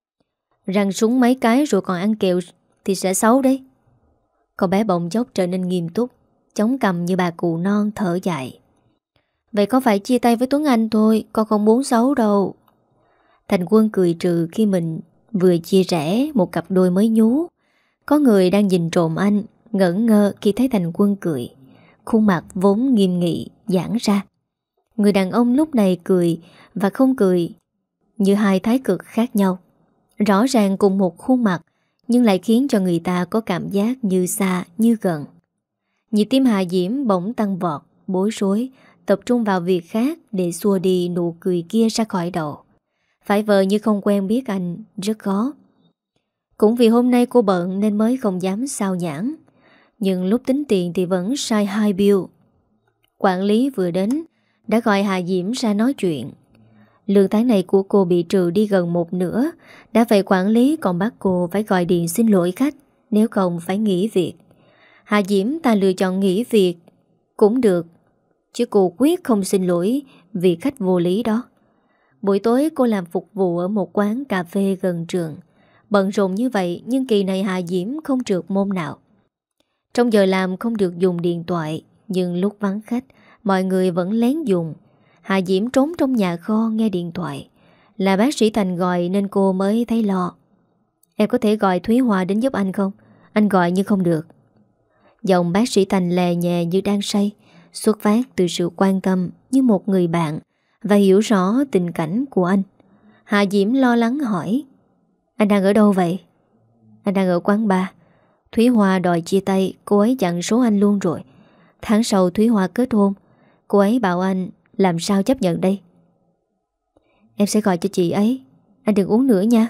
Răng súng mấy cái rồi còn ăn kẹo thì sẽ xấu đấy. Con bé bỗng chốc trở nên nghiêm túc, chống cằm như bà cụ non thở dài. Vậy có phải chia tay với Tuấn Anh thôi, con không muốn xấu đâu. Thành Quân cười trừ khi mình vừa chia rẽ một cặp đôi mới nhú. Có người đang nhìn trộm anh, ngẩn ngơ khi thấy Thành Quân cười. Khuôn mặt vốn nghiêm nghị, giãn ra. Người đàn ông lúc này cười và không cười như hai thái cực khác nhau. Rõ ràng cùng một khuôn mặt nhưng lại khiến cho người ta có cảm giác như xa như gần. Nhịp tim Hà Diễm bỗng tăng vọt, bối rối, tập trung vào việc khác để xua đi nụ cười kia ra khỏi đầu. Phải vờ như không quen biết anh rất khó. Cũng vì hôm nay cô bận nên mới không dám sao nhãn. Nhưng lúc tính tiền thì vẫn sai hai bill. Quản lý vừa đến đã gọi Hà Diễm ra nói chuyện. Lương tháng này của cô bị trừ đi gần một nửa. Đã vậy quản lý còn bắt cô phải gọi điện xin lỗi khách, nếu không phải nghỉ việc. Hà Diễm ta lựa chọn nghỉ việc cũng được, chứ cô quyết không xin lỗi vì khách vô lý đó. Buổi tối cô làm phục vụ ở một quán cà phê gần trường. Bận rộn như vậy nhưng kỳ này Hà Diễm không trượt môn nào. Trong giờ làm không được dùng điện thoại, nhưng lúc vắng khách mọi người vẫn lén dùng. Hà Diễm trốn trong nhà kho nghe điện thoại. Là bác sĩ Thành gọi nên cô mới thấy lo. Em có thể gọi Thúy Hoa đến giúp anh không? Anh gọi nhưng không được. Giọng bác sĩ Thành lè nhẹ như đang say, xuất phát từ sự quan tâm như một người bạn và hiểu rõ tình cảnh của anh. Hà Diễm lo lắng hỏi. Anh đang ở đâu vậy? Anh đang ở quán bar. Thúy Hoa đòi chia tay, cô ấy chặn số anh luôn rồi. Tháng sau Thúy Hoa kết hôn. Cô ấy bảo anh làm sao chấp nhận đây? Em sẽ gọi cho chị ấy. Anh đừng uống nữa nha.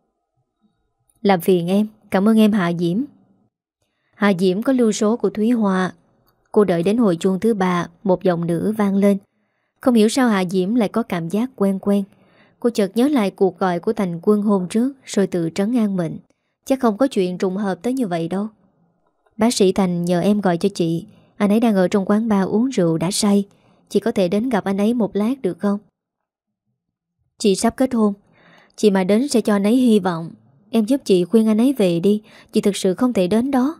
Làm phiền em. Cảm ơn em Hà Diễm. Hà Diễm có lưu số của Thúy Hoa. Cô đợi đến hồi chuông thứ ba, một giọng nữ vang lên. Không hiểu sao Hà Diễm lại có cảm giác quen quen. Cô chợt nhớ lại cuộc gọi của Thành Quân hôm trước, rồi tự trấn an mình. Chắc không có chuyện trùng hợp tới như vậy đâu. Bác sĩ Thành nhờ em gọi cho chị. Anh ấy đang ở trong quán bar uống rượu đã say. Chị có thể đến gặp anh ấy một lát được không? Chị sắp kết hôn. Chị mà đến sẽ cho anh ấy hy vọng. Em giúp chị khuyên anh ấy về đi. Chị thực sự không thể đến đó.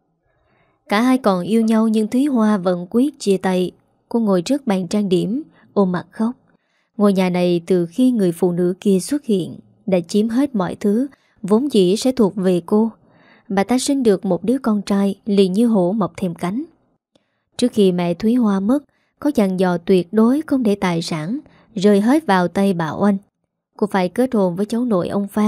Cả hai còn yêu nhau nhưng Thúy Hoa vẫn quyết chia tay. Cô ngồi trước bàn trang điểm, ôm mặt khóc. Ngôi nhà này từ khi người phụ nữ kia xuất hiện đã chiếm hết mọi thứ vốn dĩ sẽ thuộc về cô. Bà ta sinh được một đứa con trai liền như hổ mọc thêm cánh. Trước khi mẹ Thúy Hoa mất, có dặn dò tuyệt đối không để tài sản rơi hết vào tay bà Oanh. Cô phải kết hôn với cháu nội ông Phan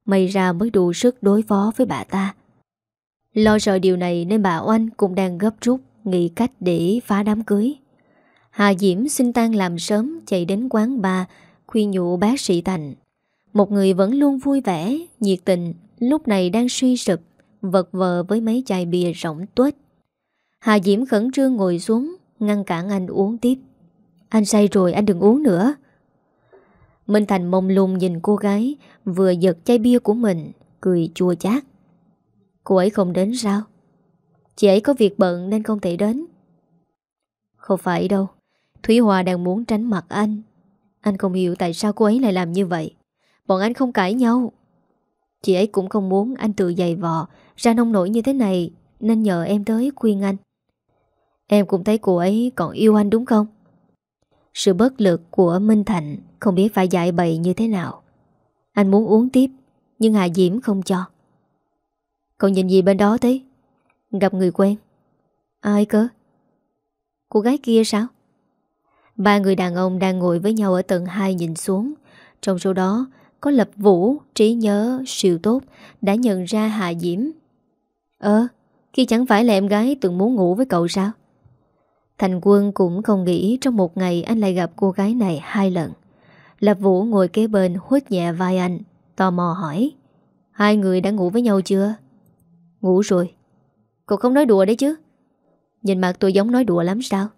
May ra mới đủ sức đối phó với bà ta. Lo sợ điều này nên bà Oanh cũng đang gấp rút nghĩ cách để phá đám cưới. Hà Diễm xin tan làm sớm, chạy đến quán bar khuyên nhủ bác sĩ Thành. Một người vẫn luôn vui vẻ, nhiệt tình, lúc này đang suy sụp, vật vờ với mấy chai bia rỗng tuếch. Hà Diễm khẩn trương ngồi xuống, ngăn cản anh uống tiếp. Anh say rồi, anh đừng uống nữa. Minh Thành mông lung nhìn cô gái vừa giật chai bia của mình, cười chua chát. Cô ấy không đến sao? Chị ấy có việc bận nên không thể đến. Không phải đâu, Thúy Hoa đang muốn tránh mặt anh. Anh không hiểu tại sao cô ấy lại làm như vậy. Bọn anh không cãi nhau. Chị ấy cũng không muốn anh tự giày vò ra nông nổi như thế này, nên nhờ em tới khuyên anh. Em cũng thấy cô ấy còn yêu anh đúng không? Sự bất lực của Minh Thành không biết phải giải bày như thế nào. Anh muốn uống tiếp, nhưng Hà Diễm không cho. Cậu nhìn gì bên đó thế? Gặp người quen. Ai cơ? Cô gái kia sao? Ba người đàn ông đang ngồi với nhau ở tầng hai nhìn xuống. Trong số đó có Lập Vũ, trí nhớ siêu tốt, đã nhận ra Hà Diễm. Ờ, khi chẳng phải là em gái từng muốn ngủ với cậu sao? Thành Quân cũng không nghĩ trong một ngày anh lại gặp cô gái này hai lần. Lập Vũ ngồi kế bên hút nhẹ vai anh, tò mò hỏi. Hai người đã ngủ với nhau chưa? Ngủ rồi. Cậu không nói đùa đấy chứ? Nhìn mặt tôi giống nói đùa lắm sao?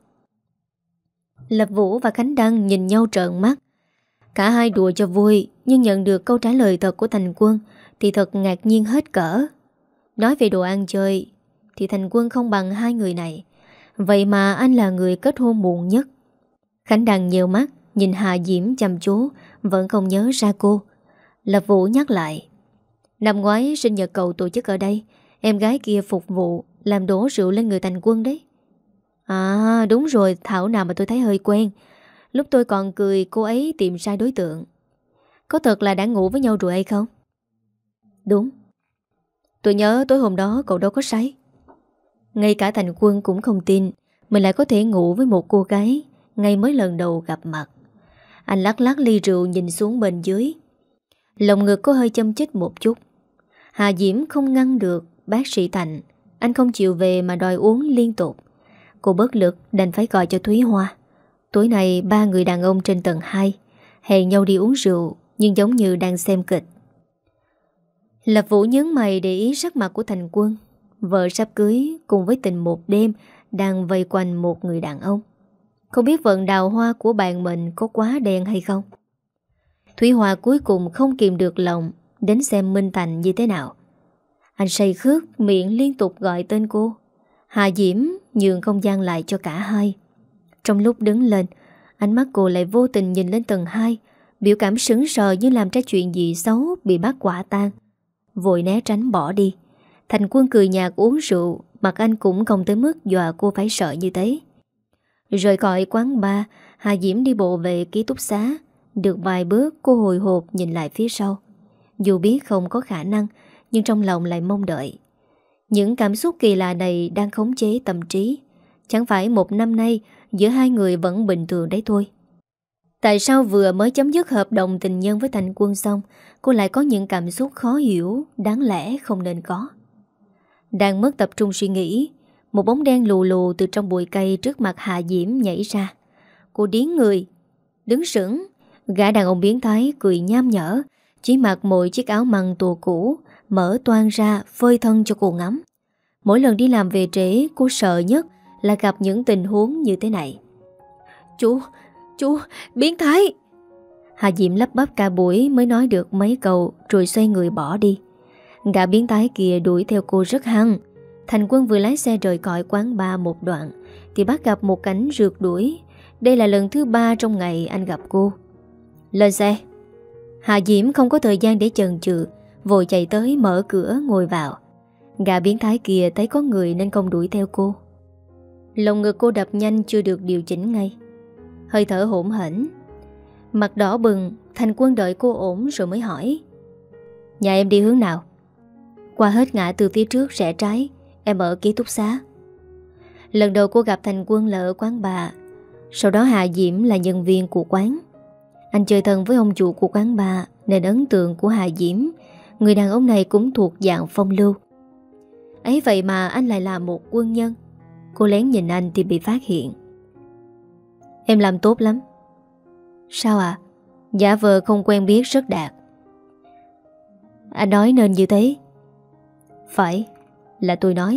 Lập Vũ và Khánh Đăng nhìn nhau trợn mắt. Cả hai đùa cho vui, nhưng nhận được câu trả lời thật của Thành Quân thì thật ngạc nhiên hết cỡ. Nói về đồ ăn chơi thì Thành Quân không bằng hai người này. Vậy mà anh là người kết hôn muộn nhất. Khánh Đăng nhiều mắt nhìn Hà Diễm chăm chú, vẫn không nhớ ra cô. Lập Vũ nhắc lại. Năm ngoái sinh nhật cậu tổ chức ở đây, em gái kia phục vụ làm đổ rượu lên người Thành Quân đấy. À đúng rồi, thảo nào mà tôi thấy hơi quen. Lúc tôi còn cười cô ấy tìm sai đối tượng. Có thật là đã ngủ với nhau rồi hay không? Đúng. Tôi nhớ tối hôm đó cậu đâu có say. Ngay cả Thành Quân cũng không tin mình lại có thể ngủ với một cô gái ngay mới lần đầu gặp mặt. Anh lắc lắc ly rượu nhìn xuống bên dưới. Lòng ngực có hơi châm chích một chút. Hà Diễm không ngăn được bác sĩ Thành. Anh không chịu về mà đòi uống liên tục. Cô bất lực đành phải gọi cho Thúy Hoa. Tối nay ba người đàn ông trên tầng hai hẹn nhau đi uống rượu, nhưng giống như đang xem kịch. Lập Vũ nhướng mày để ý sắc mặt của Thành Quân. Vợ sắp cưới cùng với tình một đêm đang vây quanh một người đàn ông. Không biết vận đào hoa của bạn mình có quá đen hay không. Thúy Hoa cuối cùng không kìm được lòng đến xem Minh Thành như thế nào. Anh say khướt miệng liên tục gọi tên cô. Hà Diễm nhường không gian lại cho cả hai. Trong lúc đứng lên, ánh mắt cô lại vô tình nhìn lên tầng hai, biểu cảm sững sờ như làm ra chuyện gì xấu bị bắt quả tang. Vội né tránh bỏ đi. Thành Quân cười nhạt uống rượu, mặt anh cũng không tới mức dọa cô phải sợ như thế. Rời khỏi quán bar, Hà Diễm đi bộ về ký túc xá. Được vài bước cô hồi hộp nhìn lại phía sau. Dù biết không có khả năng, nhưng trong lòng lại mong đợi. Những cảm xúc kỳ lạ này đang khống chế tâm trí. Chẳng phải một năm nay giữa hai người vẫn bình thường đấy thôi. Tại sao vừa mới chấm dứt hợp đồng tình nhân với Thành Quân xong, cô lại có những cảm xúc khó hiểu, đáng lẽ không nên có. Đang mất tập trung suy nghĩ, một bóng đen lù lù từ trong bụi cây trước mặt Hà Diễm nhảy ra. Cô điếng người, đứng sững. Gã đàn ông biến thái cười nham nhở, chỉ mặc mỗi chiếc áo măng tua cũ, mở toang ra phơi thân cho cô ngắm. Mỗi lần đi làm về trễ, cô sợ nhất là gặp những tình huống như thế này. Chú, chú, biến thái! Hà Diễm lắp bắp cả buổi mới nói được mấy câu rồi xoay người bỏ đi. Gã biến thái kia đuổi theo cô rất hăng. Thành Quân vừa lái xe rời khỏi quán bar một đoạn thì bắt gặp một cảnh rượt đuổi. Đây là lần thứ ba trong ngày anh gặp cô. Lên xe. Hà Diễm không có thời gian để chần chừ, vội chạy tới mở cửa ngồi vào. Gã biến thái kia thấy có người nên không đuổi theo cô. Lòng ngực cô đập nhanh chưa được điều chỉnh ngay, hơi thở hổn hển. Mặt đỏ bừng. Thành Quân đợi cô ổn rồi mới hỏi. Nhà em đi hướng nào? Qua hết ngã từ phía trước rẽ trái, em ở ký túc xá. Lần đầu cô gặp Thành Quân là ở quán bar. Sau đó Hà Diễm là nhân viên của quán. Anh chơi thân với ông chủ của quán bar nên ấn tượng của Hà Diễm Người đàn ông này cũng thuộc dạng phong lưu. Ấy vậy mà anh lại là một quân nhân. Cô lén nhìn anh thì bị phát hiện. Em làm tốt lắm. Sao ạ? À? Giả vờ không quen biết rất đạt. Anh nói nên như thế. Phải, là tôi nói.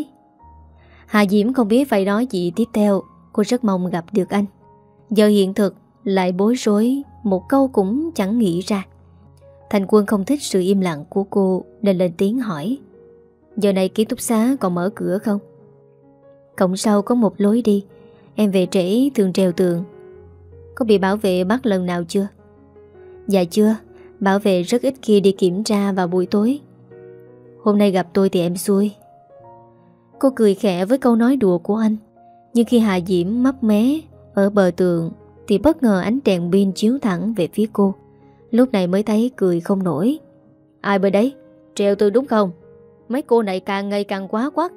Hà Diễm không biết phải nói gì tiếp theo. Cô rất mong gặp được anh. Giờ hiện thực lại bối rối, một câu cũng chẳng nghĩ ra. Thành Quân không thích sự im lặng của cô nên lên tiếng hỏi. Giờ này ký túc xá còn mở cửa không? Cổng sau có một lối đi. Em về trễ thường trèo tường. Có bị bảo vệ bắt lần nào chưa? Dạ chưa. Bảo vệ rất ít khi đi kiểm tra vào buổi tối. Hôm nay gặp tôi thì em xui. Cô cười khẽ với câu nói đùa của anh. Nhưng khi Hà Diễm mấp mé ở bờ tường thì bất ngờ ánh đèn pin chiếu thẳng về phía cô. Lúc này mới thấy cười không nổi. Ai bên đấy? Trèo tường đúng không? Mấy cô này càng ngày càng quá quắc.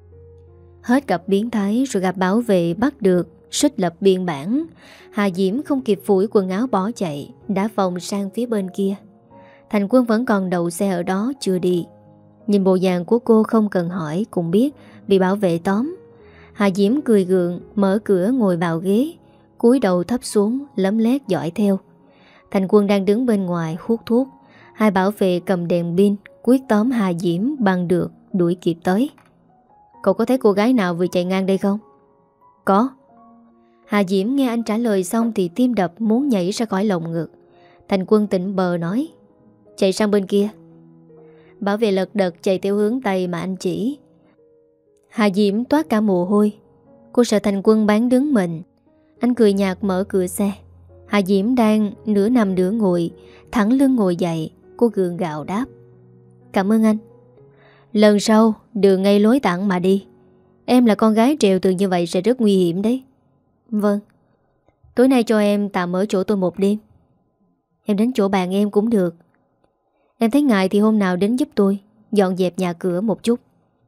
Hết gặp biến thái rồi gặp bảo vệ bắt được, xích lập biên bản. Hà Diễm không kịp phủi quần áo bỏ chạy, đã vòng sang phía bên kia. Thành Quân vẫn còn đậu xe ở đó chưa đi. Nhìn bộ dạng của cô không cần hỏi cũng biết bị bảo vệ tóm. Hà Diễm cười gượng mở cửa ngồi vào ghế, cúi đầu thấp xuống lấm lét dõi theo. Thành Quân đang đứng bên ngoài hút thuốc. Hai bảo vệ cầm đèn pin quyết tóm Hà Diễm bằng được đuổi kịp tới. Cậu có thấy cô gái nào vừa chạy ngang đây không? Có. Hà Diễm nghe anh trả lời xong thì tim đập muốn nhảy ra khỏi lồng ngực. Thành Quân tỉnh bờ nói. Chạy sang bên kia. Bảo vệ lật đật chạy theo hướng Tây mà anh chỉ. Hà Diễm toát cả mồ hôi. Cô sợ Thành Quân bán đứng mình. Anh cười nhạt mở cửa xe. Hà Diễm đang nửa nằm nửa ngồi, thẳng lưng ngồi dậy. Cô gượng gạo đáp. Cảm ơn anh. Lần sau đường ngay lối tặng mà đi. Em là con gái trèo tường như vậy sẽ rất nguy hiểm đấy. Vâng. Tối nay cho em tạm ở chỗ tôi một đêm. Em đến chỗ bạn em cũng được. Em thấy ngại thì hôm nào đến giúp tôi dọn dẹp nhà cửa một chút.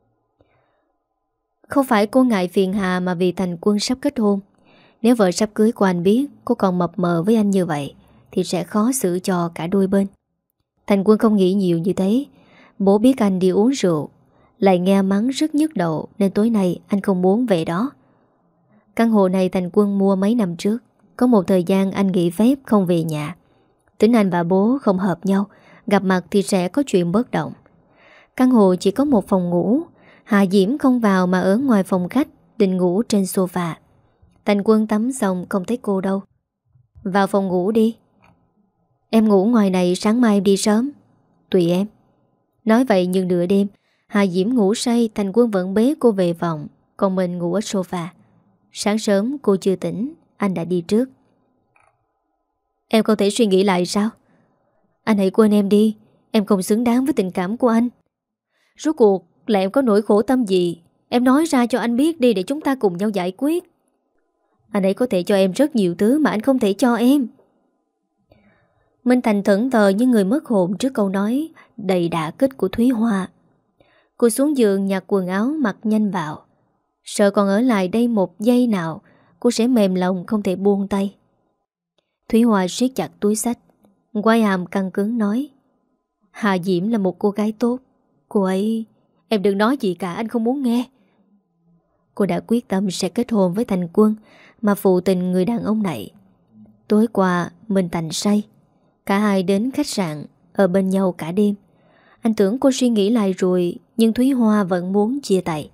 Không phải cô ngại phiền Hà mà vì Thành Quân sắp kết hôn. Nếu vợ sắp cưới của anh biết cô còn mập mờ với anh như vậy thì sẽ khó xử cho cả đôi bên. Thành Quân không nghĩ nhiều như thế. Bố biết anh đi uống rượu, lại nghe mắng rất nhức đầu nên tối nay anh không muốn về đó. Căn hộ này Thành Quân mua mấy năm trước. Có một thời gian anh nghỉ phép không về nhà. Tính anh và bố không hợp nhau, gặp mặt thì sẽ có chuyện bất động. Căn hộ chỉ có một phòng ngủ. Hà Diễm không vào mà ở ngoài phòng khách, định ngủ trên sofa. Thành Quân tắm xong không thấy cô đâu. Vào phòng ngủ đi. Em ngủ ngoài này, sáng mai em đi sớm. Tùy em. Nói vậy nhưng nửa đêm Hà Diễm ngủ say, Thành Quân vẫn bế cô về phòng, còn mình ngủ ở sofa. Sáng sớm cô chưa tỉnh, anh đã đi trước. Em không thể suy nghĩ lại sao? Anh hãy quên em đi. Em không xứng đáng với tình cảm của anh. Rốt cuộc là em có nỗi khổ tâm gì? Em nói ra cho anh biết đi để chúng ta cùng nhau giải quyết. Anh ấy có thể cho em rất nhiều thứ mà anh không thể cho em. Minh Thành thẫn thờ như người mất hồn trước câu nói đầy đả kích của Thúy Hoa. Cô xuống giường nhặt quần áo mặc nhanh vào. Sợ còn ở lại đây một giây nào cô sẽ mềm lòng không thể buông tay. Thúy Hoa siết chặt túi xách, quay hàm căng cứng nói. Hà Diễm là một cô gái tốt. Cô ấy... Em đừng nói gì cả, anh không muốn nghe. Cô đã quyết tâm sẽ kết hôn với Thành Quân mà phụ tình người đàn ông này. Tối qua Minh Thành say. Cả hai đến khách sạn ở bên nhau cả đêm. Anh tưởng cô suy nghĩ lại rồi, nhưng Thúy Hoa vẫn muốn chia tay.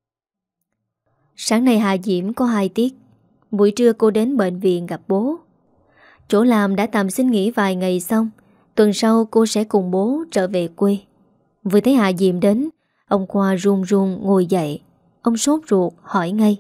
Sáng nay Hà Diễm có hai tiết. Buổi trưa cô đến bệnh viện gặp bố. Chỗ làm đã tạm xin nghỉ vài ngày xong. Tuần sau cô sẽ cùng bố trở về quê. Vừa thấy Hà Diễm đến, ông Khoa run run ngồi dậy. Ông sốt ruột hỏi ngay.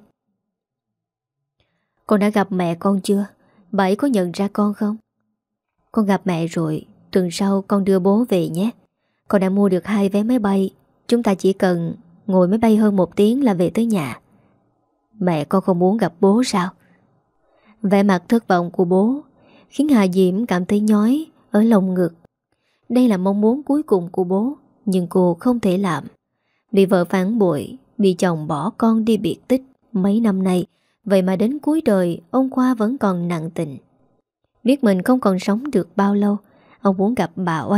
Con đã gặp mẹ con chưa? Bà ấy có nhận ra con không? Con gặp mẹ rồi. Tuần sau con đưa bố về nhé. Con đã mua được hai vé máy bay. Chúng ta chỉ cần ngồi máy bay hơn một tiếng là về tới nhà. Mẹ con không muốn gặp bố sao? Vẻ mặt thất vọng của bố khiến Hà Diễm cảm thấy nhói ở lồng ngực. Đây là mong muốn cuối cùng của bố, nhưng cô không thể làm. Bị vợ phản bội, bị chồng bỏ con đi biệt tích mấy năm nay, vậy mà đến cuối đời ông Khoa vẫn còn nặng tình. Biết mình không còn sống được bao lâu, ông muốn gặp bà Oanh,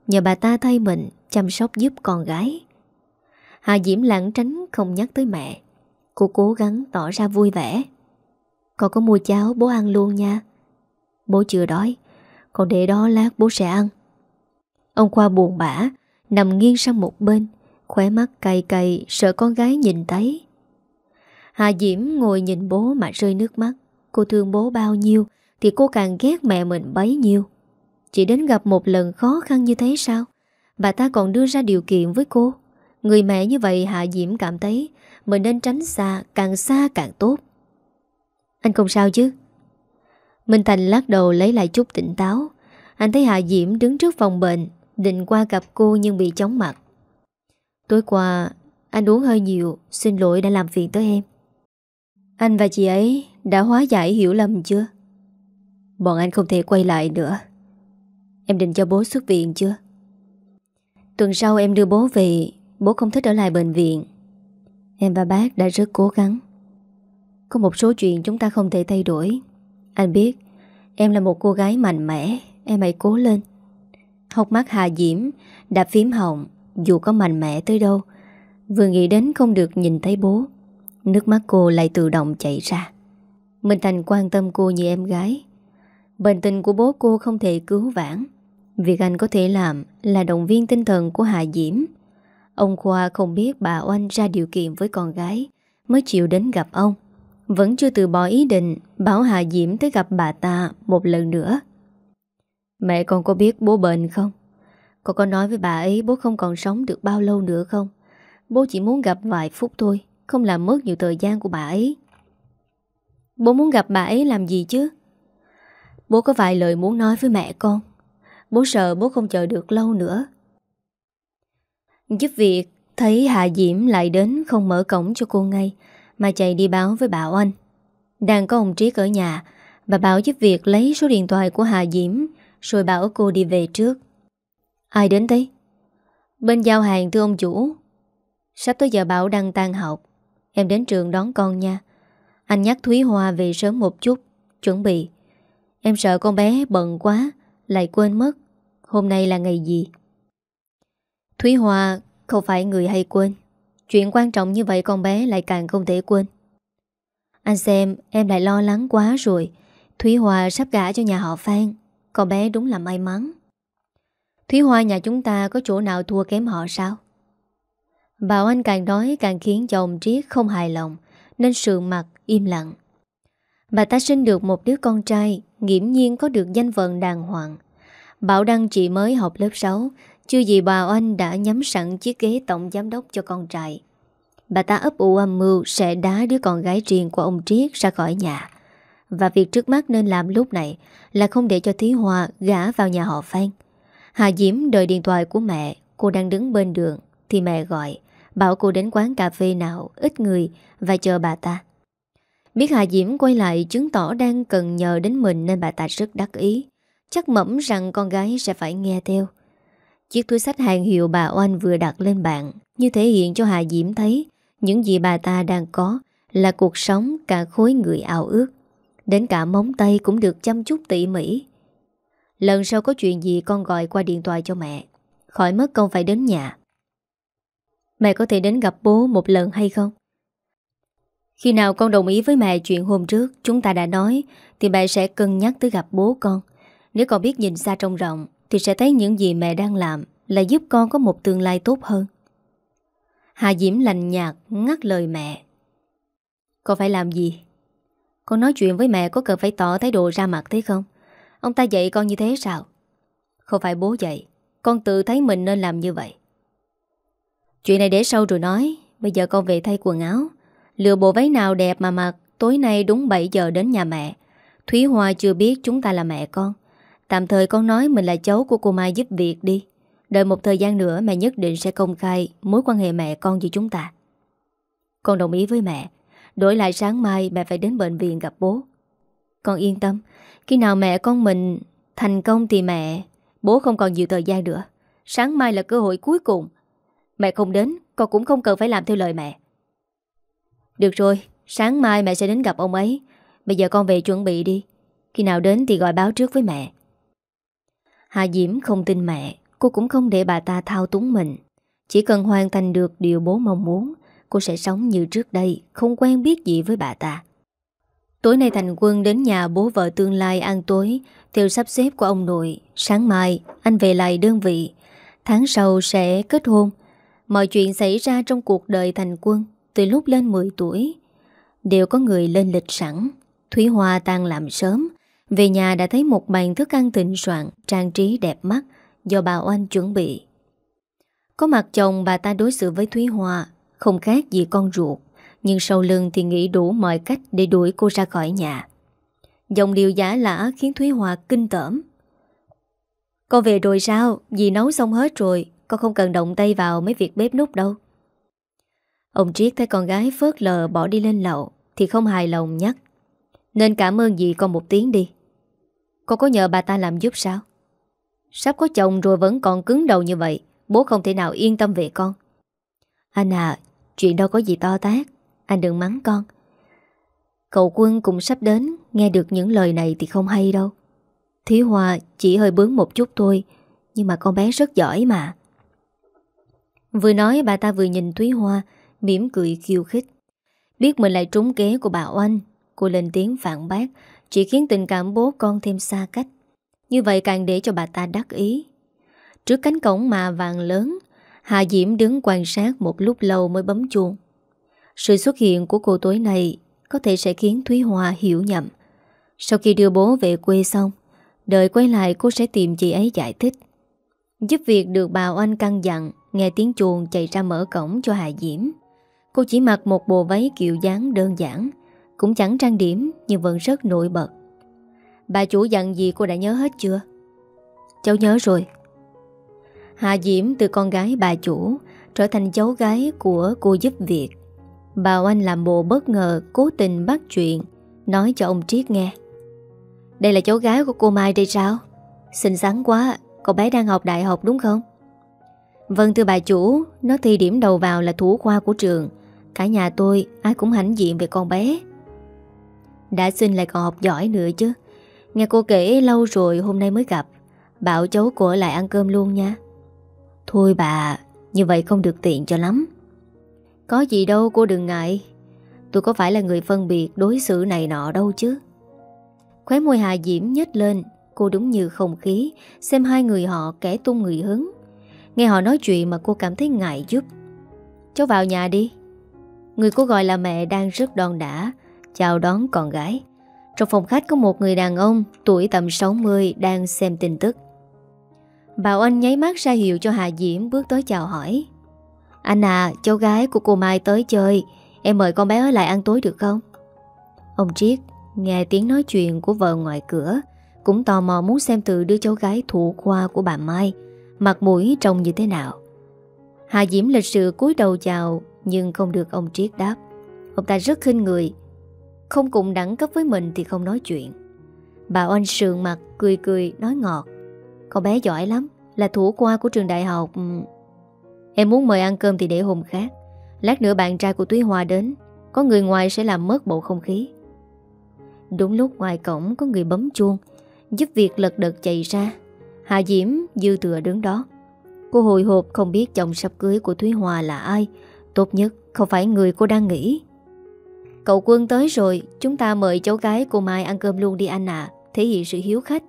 nhờ bà ta thay mình chăm sóc giúp con gái. Hà Diễm lảng tránh không nhắc tới mẹ. Cô cố gắng tỏ ra vui vẻ. Con có mua cháo bố ăn luôn nha. Bố chưa đói, còn để đó lát bố sẽ ăn. Ông Khoa buồn bã nằm nghiêng sang một bên, khóe mắt cay cay sợ con gái nhìn thấy. Hà Diễm ngồi nhìn bố mà rơi nước mắt. Cô thương bố bao nhiêu thì cô càng ghét mẹ mình bấy nhiêu. Chỉ đến gặp một lần khó khăn như thế sao bà ta còn đưa ra điều kiện với cô? Người mẹ như vậy Hà Diễm cảm thấy mình nên tránh xa, càng xa càng tốt. Anh không sao chứ? Minh Thành lắc đầu lấy lại chút tỉnh táo. Anh thấy Hà Diễm đứng trước phòng bệnh, định qua gặp cô nhưng bị chóng mặt. Tối qua anh uống hơi nhiều, xin lỗi đã làm phiền tới em. Anh và chị ấy đã hóa giải hiểu lầm chưa? Bọn anh không thể quay lại nữa. Em định cho bố xuất viện chưa? Tuần sau em đưa bố về. Bố không thích ở lại bệnh viện. Em và bác đã rất cố gắng. Có một số chuyện chúng ta không thể thay đổi. Anh biết em là một cô gái mạnh mẽ. Em hãy cố lên. Hốc mắt Hà Diễm đã phím hồng. Dù có mạnh mẽ tới đâu, vừa nghĩ đến không được nhìn thấy bố, nước mắt cô lại tự động chảy ra. Minh Thành quan tâm cô như em gái. Bệnh tình của bố cô không thể cứu vãn. Việc anh có thể làm là động viên tinh thần của Hà Diễm. Ông Khoa không biết bà Oanh ra điều kiện với con gái mới chịu đến gặp ông. Vẫn chưa từ bỏ ý định bảo Hà Diễm tới gặp bà ta một lần nữa. Mẹ con có biết bố bệnh không? Con có nói với bà ấy bố không còn sống được bao lâu nữa không? Bố chỉ muốn gặp vài phút thôi, không làm mất nhiều thời gian của bà ấy. Bố muốn gặp bà ấy làm gì chứ? Bố có vài lời muốn nói với mẹ con. Bố sợ bố không chờ được lâu nữa. Giúp việc thấy Hà Diễm lại đến không mở cổng cho cô ngay, mà chạy đi báo với bà Oanh. Đang có ông Triết ở nhà, bà bảo giúp việc lấy số điện thoại của Hà Diễm rồi bảo cô đi về trước. Ai đến thế? Bên giao hàng thưa ông chủ. Sắp tới giờ Bảo đang tan học, em đến trường đón con nha. Anh nhắc Thúy Hoa về sớm một chút, chuẩn bị. Em sợ con bé bận quá lại quên mất hôm nay là ngày gì. Thúy Hoa không phải người hay quên. Chuyện quan trọng như vậy con bé lại càng không thể quên. Anh xem em lại lo lắng quá rồi. Thúy Hoa sắp gả cho nhà họ Phan. Con bé đúng là may mắn. Thúy Hoa nhà chúng ta có chỗ nào thua kém họ sao? Bảo Anh càng nói càng khiến cho ông Triết không hài lòng, nên sườn mặt im lặng. Bà ta sinh được một đứa con trai, nghiễm nhiên có được danh phận đàng hoàng. Bảo Đăng chỉ mới học lớp sáu, chưa gì bà Oanh đã nhắm sẵn chiếc ghế tổng giám đốc cho con trai. Bà ta ấp ủ âm mưu sẽ đá đứa con gái riêng của ông Triết ra khỏi nhà. Và việc trước mắt nên làm lúc này là không để cho Thúy Hoa gả vào nhà họ Phan. Hà Diễm đợi điện thoại của mẹ. Cô đang đứng bên đường thì mẹ gọi, bảo cô đến quán cà phê nào ít người và chờ bà ta. Biết Hà Diễm quay lại chứng tỏ đang cần nhờ đến mình nên bà ta rất đắc ý. Chắc mẩm rằng con gái sẽ phải nghe theo. Chiếc túi xách hàng hiệu bà Oanh vừa đặt lên bàn, như thể hiện cho Hà Diễm thấy những gì bà ta đang có là cuộc sống cả khối người ao ước. Đến cả móng tay cũng được chăm chút tỉ mỉ. Lần sau có chuyện gì con gọi qua điện thoại cho mẹ, khỏi mất công phải đến nhà. Mẹ có thể đến gặp bố một lần hay không? Khi nào con đồng ý với mẹ chuyện hôm trước chúng ta đã nói, thì mẹ sẽ cân nhắc tới gặp bố con. Nếu con biết nhìn xa trông rộng thì sẽ thấy những gì mẹ đang làm là giúp con có một tương lai tốt hơn. Hà Diễm lạnh nhạt ngắt lời mẹ. Con phải làm gì? Con nói chuyện với mẹ có cần phải tỏ thái độ ra mặt thế không? Ông ta dạy con như thế sao? Không phải bố dạy, con tự thấy mình nên làm như vậy. Chuyện này để sau rồi nói. Bây giờ con về thay quần áo, lựa bộ váy nào đẹp mà mặc. Tối nay đúng bảy giờ đến nhà mẹ. Thúy Hoa chưa biết chúng ta là mẹ con. Tạm thời con nói mình là cháu của cô Mai giúp việc đi. Đợi một thời gian nữa mẹ nhất định sẽ công khai mối quan hệ mẹ con với chúng ta. Con đồng ý với mẹ. Đổi lại sáng mai mẹ phải đến bệnh viện gặp bố. Con yên tâm, khi nào mẹ con mình thành công thì mẹ, bố không còn nhiều thời gian nữa. Sáng mai là cơ hội cuối cùng. Mẹ không đến, con cũng không cần phải làm theo lời mẹ. Được rồi, sáng mai mẹ sẽ đến gặp ông ấy. Bây giờ con về chuẩn bị đi. Khi nào đến thì gọi báo trước với mẹ. Hà Diễm không tin mẹ. cô cũng không để bà ta thao túng mình. Chỉ cần hoàn thành được điều bố mong muốn, cô sẽ sống như trước đây, không quen biết gì với bà ta. Tối nay Thành Quân đến nhà bố vợ tương lai ăn tối theo sắp xếp của ông nội. Sáng mai anh về lại đơn vị, tháng sau sẽ kết hôn. Mọi chuyện xảy ra trong cuộc đời Thành Quân từ lúc lên mười tuổi đều có người lên lịch sẵn. Thúy Hoa tan làm sớm, về nhà đã thấy một bàn thức ăn thịnh soạn, trang trí đẹp mắt do bà Oanh chuẩn bị. Có mặt chồng, bà ta đối xử với Thúy Hoa không khác gì con ruột, nhưng sau lưng thì nghĩ đủ mọi cách để đuổi cô ra khỏi nhà. Giọng điệu giả lả khiến Thúy Hoa kinh tởm. Con về rồi sao? Dì nấu xong hết rồi, con không cần động tay vào mấy việc bếp núc đâu. Ông Triết thấy con gái phớt lờ bỏ đi lên lầu thì không hài lòng nhắc. Nên cảm ơn dì con một tiếng đi. Con có nhờ bà ta làm giúp sao? Sắp có chồng rồi vẫn còn cứng đầu như vậy, bố không thể nào yên tâm về con. Anh à, chuyện đâu có gì to tát, anh đừng mắng con. Cậu Quân cũng sắp đến, nghe được những lời này thì không hay đâu. Thúy Hoa chỉ hơi bướng một chút thôi, nhưng mà con bé rất giỏi mà. Vừa nói bà ta vừa nhìn Thúy Hoa, mỉm cười khiêu khích. Biết mình lại trúng kế của bà Oanh, cô lên tiếng phản bác, chỉ khiến tình cảm bố con thêm xa cách. Như vậy càng để cho bà ta đắc ý. Trước cánh cổng mà vàng lớn, Hà Diễm đứng quan sát một lúc lâu mới bấm chuông. Sự xuất hiện của cô tối nay có thể sẽ khiến Thúy Hoa hiểu nhầm. Sau khi đưa bố về quê xong, đợi quay lại cô sẽ tìm chị ấy giải thích. Giúp việc được bà Oanh căn dặn, nghe tiếng chuông chạy ra mở cổng cho Hà Diễm. Cô chỉ mặc một bộ váy kiểu dáng đơn giản, cũng chẳng trang điểm nhưng vẫn rất nổi bật. Bà chủ dặn gì cô đã nhớ hết chưa? Cháu nhớ rồi. Hà Diễm từ con gái bà chủ trở thành cháu gái của cô giúp việc. Bà Oanh làm bộ bất ngờ, cố tình bắt chuyện, nói cho ông Triết nghe. Đây là cháu gái của cô Mai đây sao? Xinh xắn quá, cậu bé đang học đại học đúng không? Vâng thưa bà chủ, nó thi điểm đầu vào là thủ khoa của trường. Cả nhà tôi ai cũng hãnh diện về con bé. Đã xinh lại còn học giỏi nữa chứ. Nghe cô kể lâu rồi hôm nay mới gặp. Bảo cháu cô ở lại ăn cơm luôn nha. Thôi bà, như vậy không được tiện cho lắm. Có gì đâu cô đừng ngại. Tôi có phải là người phân biệt đối xử này nọ đâu chứ. Khóe môi Hà Diễm nhếch lên. Cô đúng như không khí, xem hai người họ kẻ tung người hứng. Nghe họ nói chuyện mà cô cảm thấy ngại giúp. Cháu vào nhà đi. Người cô gọi là mẹ đang rất đon đả chào đón con gái. Trong phòng khách có một người đàn ông tuổi tầm sáu mươi đang xem tin tức. Bà Oanh nháy mắt ra hiệu cho Hà Diễm bước tới chào hỏi. Anh à, cháu gái của cô Mai tới chơi, em mời con bé ở lại ăn tối được không? Ông Triết nghe tiếng nói chuyện của vợ ngoài cửa, cũng tò mò muốn xem từ đứa cháu gái thủ khoa của bà Mai mặt mũi trông như thế nào. Hà Diễm lịch sự cúi đầu chào, nhưng không được ông Triết đáp. Ông ta rất khinh người, không cùng đẳng cấp với mình thì không nói chuyện. Bà Oanh sườn mặt cười cười nói ngọt. Con bé giỏi lắm, là thủ khoa của trường đại học. Em muốn mời ăn cơm thì để hôm khác. Lát nữa bạn trai của Thúy Hoa đến, có người ngoài sẽ làm mất bầu không khí. Đúng lúc ngoài cổng có người bấm chuông, giúp việc lật đật chạy ra. Hà Diễm dư tựa đứng đó. Cô hồi hộp không biết chồng sắp cưới của Thúy Hoa là ai. Tốt nhất không phải người cô đang nghĩ. Cậu Quân tới rồi, chúng ta mời cháu gái cô Mai ăn cơm luôn đi anh ạ, à, thể hiện sự hiếu khách.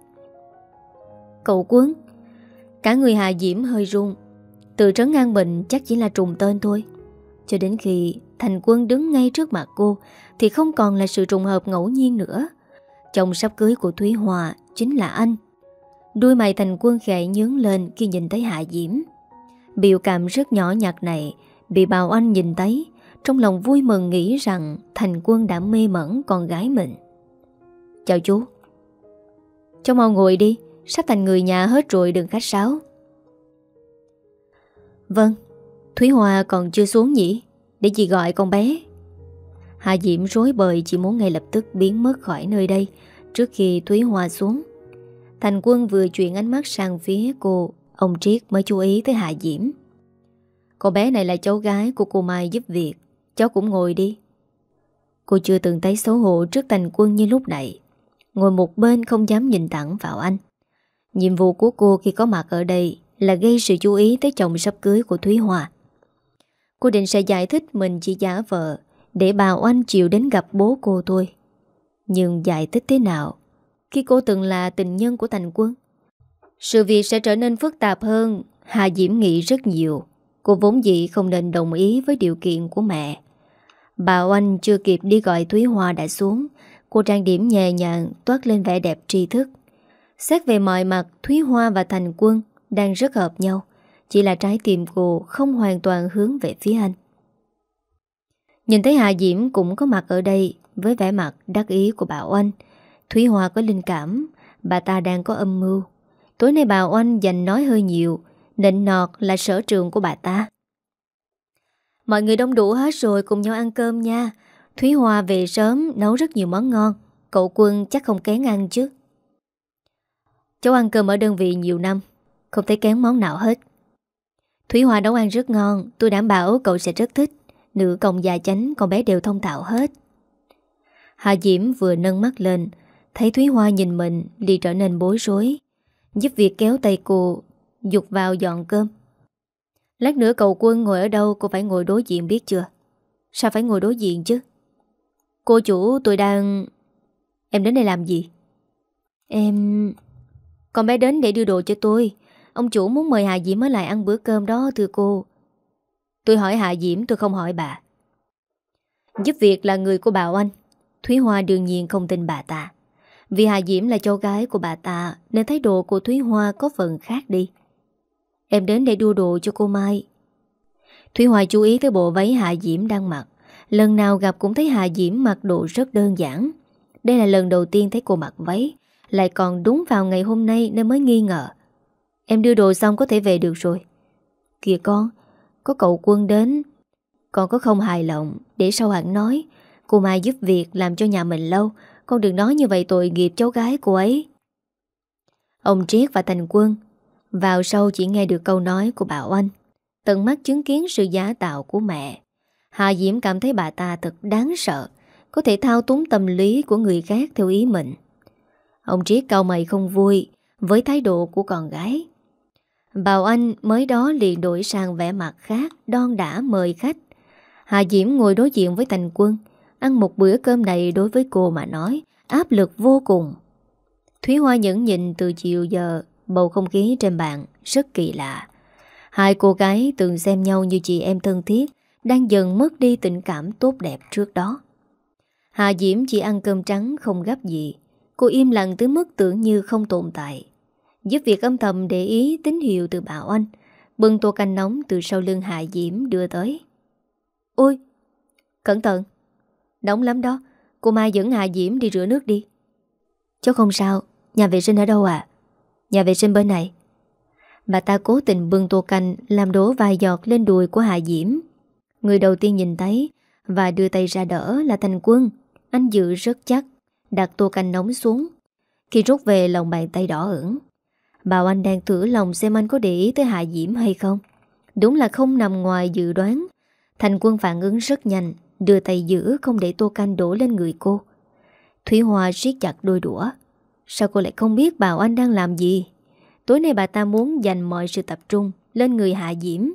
Cậu Quân? Cả người Hà Diễm hơi run. Từ trấn An Bình chắc chỉ là trùng tên thôi. Cho đến khi Thành Quân đứng ngay trước mặt cô thì không còn là sự trùng hợp ngẫu nhiên nữa. Chồng sắp cưới của Thúy Hoa chính là anh. Đuôi mày Thành Quân khẽ nhướng lên khi nhìn thấy Hà Diễm. Biểu cảm rất nhỏ nhặt này bị bà Oanh nhìn thấy, trong lòng vui mừng nghĩ rằng Thành Quân đã mê mẩn con gái mình. Chào chú. Cháu mau ngồi đi, sắp thành người nhà hết rồi, đừng khách sáo. Vâng, Thúy Hoa còn chưa xuống nhỉ? Để chị gọi con bé. Hà Diễm rối bời chỉ muốn ngay lập tức biến mất khỏi nơi đây trước khi Thúy Hoa xuống. Thành Quân vừa chuyển ánh mắt sang phía cô, ông Triết mới chú ý tới Hà Diễm. Cô bé này là cháu gái của cô Mai giúp việc, cháu cũng ngồi đi. Cô chưa từng thấy xấu hổ trước Thành Quân như lúc này, ngồi một bên không dám nhìn thẳng vào anh. Nhiệm vụ của cô khi có mặt ở đây là gây sự chú ý tới chồng sắp cưới của Thúy Hoa. Cô định sẽ giải thích mình chỉ giả vợ để bà Oanh chịu đến gặp bố cô thôi. Nhưng giải thích thế nào khi cô từng là tình nhân của Thành Quân? Sự việc sẽ trở nên phức tạp hơn Hà Diễm nghĩ rất nhiều. Cô vốn dĩ không nên đồng ý với điều kiện của mẹ. Bà Oanh chưa kịp đi gọi Thúy Hoa đã xuống. Cô trang điểm nhẹ nhàng, toát lên vẻ đẹp tri thức. Xét về mọi mặt, Thúy Hoa và Thành Quân đang rất hợp nhau. Chỉ là trái tim cô không hoàn toàn hướng về phía anh. Nhìn thấy Hà Diễm cũng có mặt ở đây với vẻ mặt đắc ý của bà Oanh, Thúy Hoa có linh cảm bà ta đang có âm mưu. Tối nay bà Oanh dành nói hơi nhiều, nịnh nọt là sở trường của bà ta. Mọi người đông đủ hết rồi, cùng nhau ăn cơm nha. Thúy Hoa về sớm nấu rất nhiều món ngon. Cậu Quân chắc không kén ăn chứ? Cháu ăn cơm ở đơn vị nhiều năm, không thấy kén món nào hết. Thúy Hoa nấu ăn rất ngon, tôi đảm bảo cậu sẽ rất thích. Nữ công già chánh, con bé đều thông thạo hết. Hà Diễm vừa nâng mắt lên, thấy Thúy Hoa nhìn mình liền trở nên bối rối, giúp việc kéo tay cô dục vào dọn cơm. Lát nữa cậu Quân ngồi ở đâu cô phải ngồi đối diện biết chưa? Sao phải ngồi đối diện chứ? Cô chủ, tôi đang... Em đến đây làm gì? Em... Con bé đến để đưa đồ cho tôi. Ông chủ muốn mời Hà Diễm ở lại ăn bữa cơm đó thưa cô. Tôi hỏi Hà Diễm, tôi không hỏi bà. Giúp việc là người của bà Oanh. Thúy Hoa đương nhiên không tin bà ta. Vì Hà Diễm là cháu gái của bà ta nên thái độ của Thúy Hoa có phần khác đi. Em đến để đưa đồ cho cô Mai. Thúy Hoa chú ý tới bộ váy Hà Diễm đang mặc. Lần nào gặp cũng thấy Hà Diễm mặc đồ rất đơn giản. Đây là lần đầu tiên thấy cô mặc váy, lại còn đúng vào ngày hôm nay nên mới nghi ngờ. Em đưa đồ xong có thể về được rồi. Kìa con, có cậu Quân đến. Con có không hài lòng để sau hẳn nói. Cô Mai giúp việc làm cho nhà mình lâu. Con đừng nói như vậy tội nghiệp cháu gái cô ấy. Ông Triết và Thành Quân vào sau chỉ nghe được câu nói của bà Oanh, tận mắt chứng kiến sự giả tạo của mẹ. Hà Diễm cảm thấy bà ta thật đáng sợ, có thể thao túng tâm lý của người khác theo ý mình. Ông Triết cau mày không vui với thái độ của con gái. Bà Oanh mới đó liền đổi sang vẻ mặt khác, đon đã mời khách. Hà Diễm ngồi đối diện với Thành Quân. Ăn một bữa cơm này đối với cô mà nói áp lực vô cùng. Thúy Hoa nhẫn nhịn từ chiều giờ. Bầu không khí trên bàn rất kỳ lạ. Hai cô gái từng xem nhau như chị em thân thiết đang dần mất đi tình cảm tốt đẹp trước đó. Hà Diễm chỉ ăn cơm trắng không gấp gì. Cô im lặng tới mức tưởng như không tồn tại, giúp việc âm thầm để ý tín hiệu từ bà Oanh. Bưng tô canh nóng từ sau lưng Hà Diễm đưa tới. Ôi, cẩn thận, nóng lắm đó. Cô Mai dẫn Hà Diễm đi rửa nước đi. Cháu không sao. Nhà vệ sinh ở đâu à? Nhà vệ sinh bên này. Bà ta cố tình bưng tô canh làm đổ vài giọt lên đùi của Hà Diễm. Người đầu tiên nhìn thấy và đưa tay ra đỡ là Thành Quân. Anh giữ rất chắc, đặt tô canh nóng xuống. Khi rút về lòng bàn tay đỏ ửng. Bà Oanh đang thử lòng xem anh có để ý tới Hà Diễm hay không. Đúng là không nằm ngoài dự đoán. Thành Quân phản ứng rất nhanh, đưa tay giữ không để tô canh đổ lên người cô. Thúy Hoa siết chặt đôi đũa. Sao cô lại không biết bà Oanh đang làm gì? Tối nay bà ta muốn dành mọi sự tập trung lên người Hà Diễm.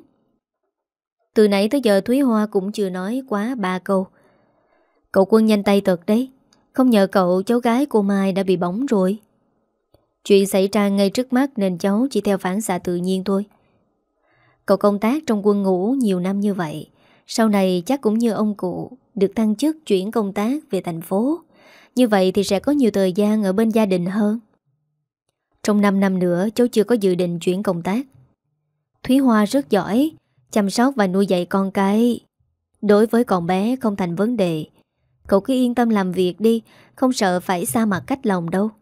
Từ nãy tới giờ Thúy Hoa cũng chưa nói quá ba câu. Cậu Quân nhanh tay thật đấy. Không nhờ cậu cháu gái cô Mai đã bị bỏng rồi. Chuyện xảy ra ngay trước mắt nên cháu chỉ theo phản xạ tự nhiên thôi. Cậu công tác trong quân ngũ nhiều năm như vậy, sau này chắc cũng như ông cụ, được thăng chức chuyển công tác về thành phố. Như vậy thì sẽ có nhiều thời gian ở bên gia đình hơn. Trong năm năm nữa cháu chưa có dự định chuyển công tác. Thúy Hoa rất giỏi chăm sóc và nuôi dạy con cái. Đối với con bé không thành vấn đề. Cậu cứ yên tâm làm việc đi, không sợ phải xa mặt cách lòng đâu.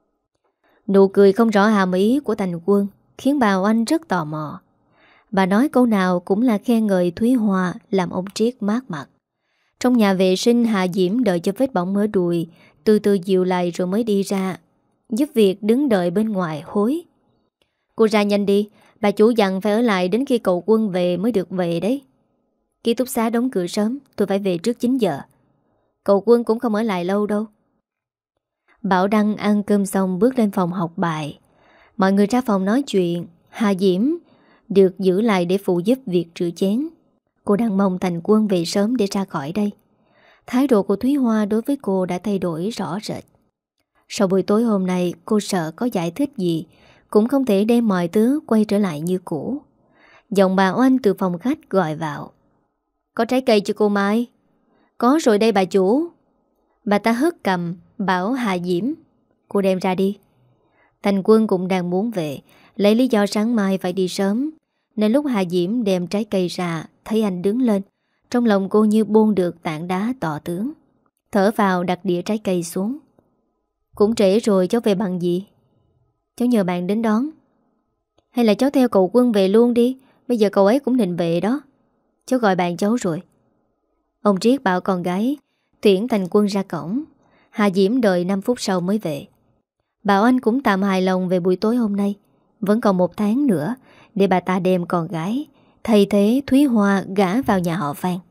Nụ cười không rõ hàm ý của Thành Quân khiến bà Oanh rất tò mò. Bà nói câu nào cũng là khen ngợi Thúy Hoa, làm ông Triết mát mặt. Trong nhà vệ sinh, Hà Diễm đợi cho vết bỏng ở đùi từ từ dịu lại rồi mới đi ra, giúp việc đứng đợi bên ngoài hối. Cô ra nhanh đi, bà chủ dặn phải ở lại đến khi cậu Quân về mới được về đấy. Ký túc xá đóng cửa sớm, tôi phải về trước chín giờ. Cậu Quân cũng không ở lại lâu đâu. Bảo Đăng ăn cơm xong bước lên phòng học bài. Mọi người ra phòng nói chuyện. Hà Diễm được giữ lại để phụ giúp việc rửa chén. Cô đang mong Thành Quân về sớm để ra khỏi đây. Thái độ của Thúy Hoa đối với cô đã thay đổi rõ rệt. Sau buổi tối hôm nay, cô sợ có giải thích gì cũng không thể đem mọi thứ quay trở lại như cũ. Giọng bà Oanh từ phòng khách gọi vào. Có trái cây cho cô Mai? Có rồi đây bà chủ. Bà ta hất cầm bảo Hà Diễm, cô đem ra đi. Thành Quân cũng đang muốn về, lấy lý do sáng mai phải đi sớm, nên lúc Hà Diễm đem trái cây ra, thấy anh đứng lên, trong lòng cô như buông được tảng đá tỏ tướng. Thở vào đặt đĩa trái cây xuống. Cũng trễ rồi, cháu về bằng gì? Cháu nhờ bạn đến đón. Hay là cháu theo cậu Quân về luôn đi, bây giờ cậu ấy cũng định về đó. Cháu gọi bạn cháu rồi. Ông Triết bảo con gái tuyển Thành Quân ra cổng. Hà Diễm đợi năm phút sau mới về. Bảo Anh cũng tạm hài lòng về buổi tối hôm nay. Vẫn còn một tháng nữa để bà ta đem con gái thay thế Thúy Hoa gả vào nhà họ Phan.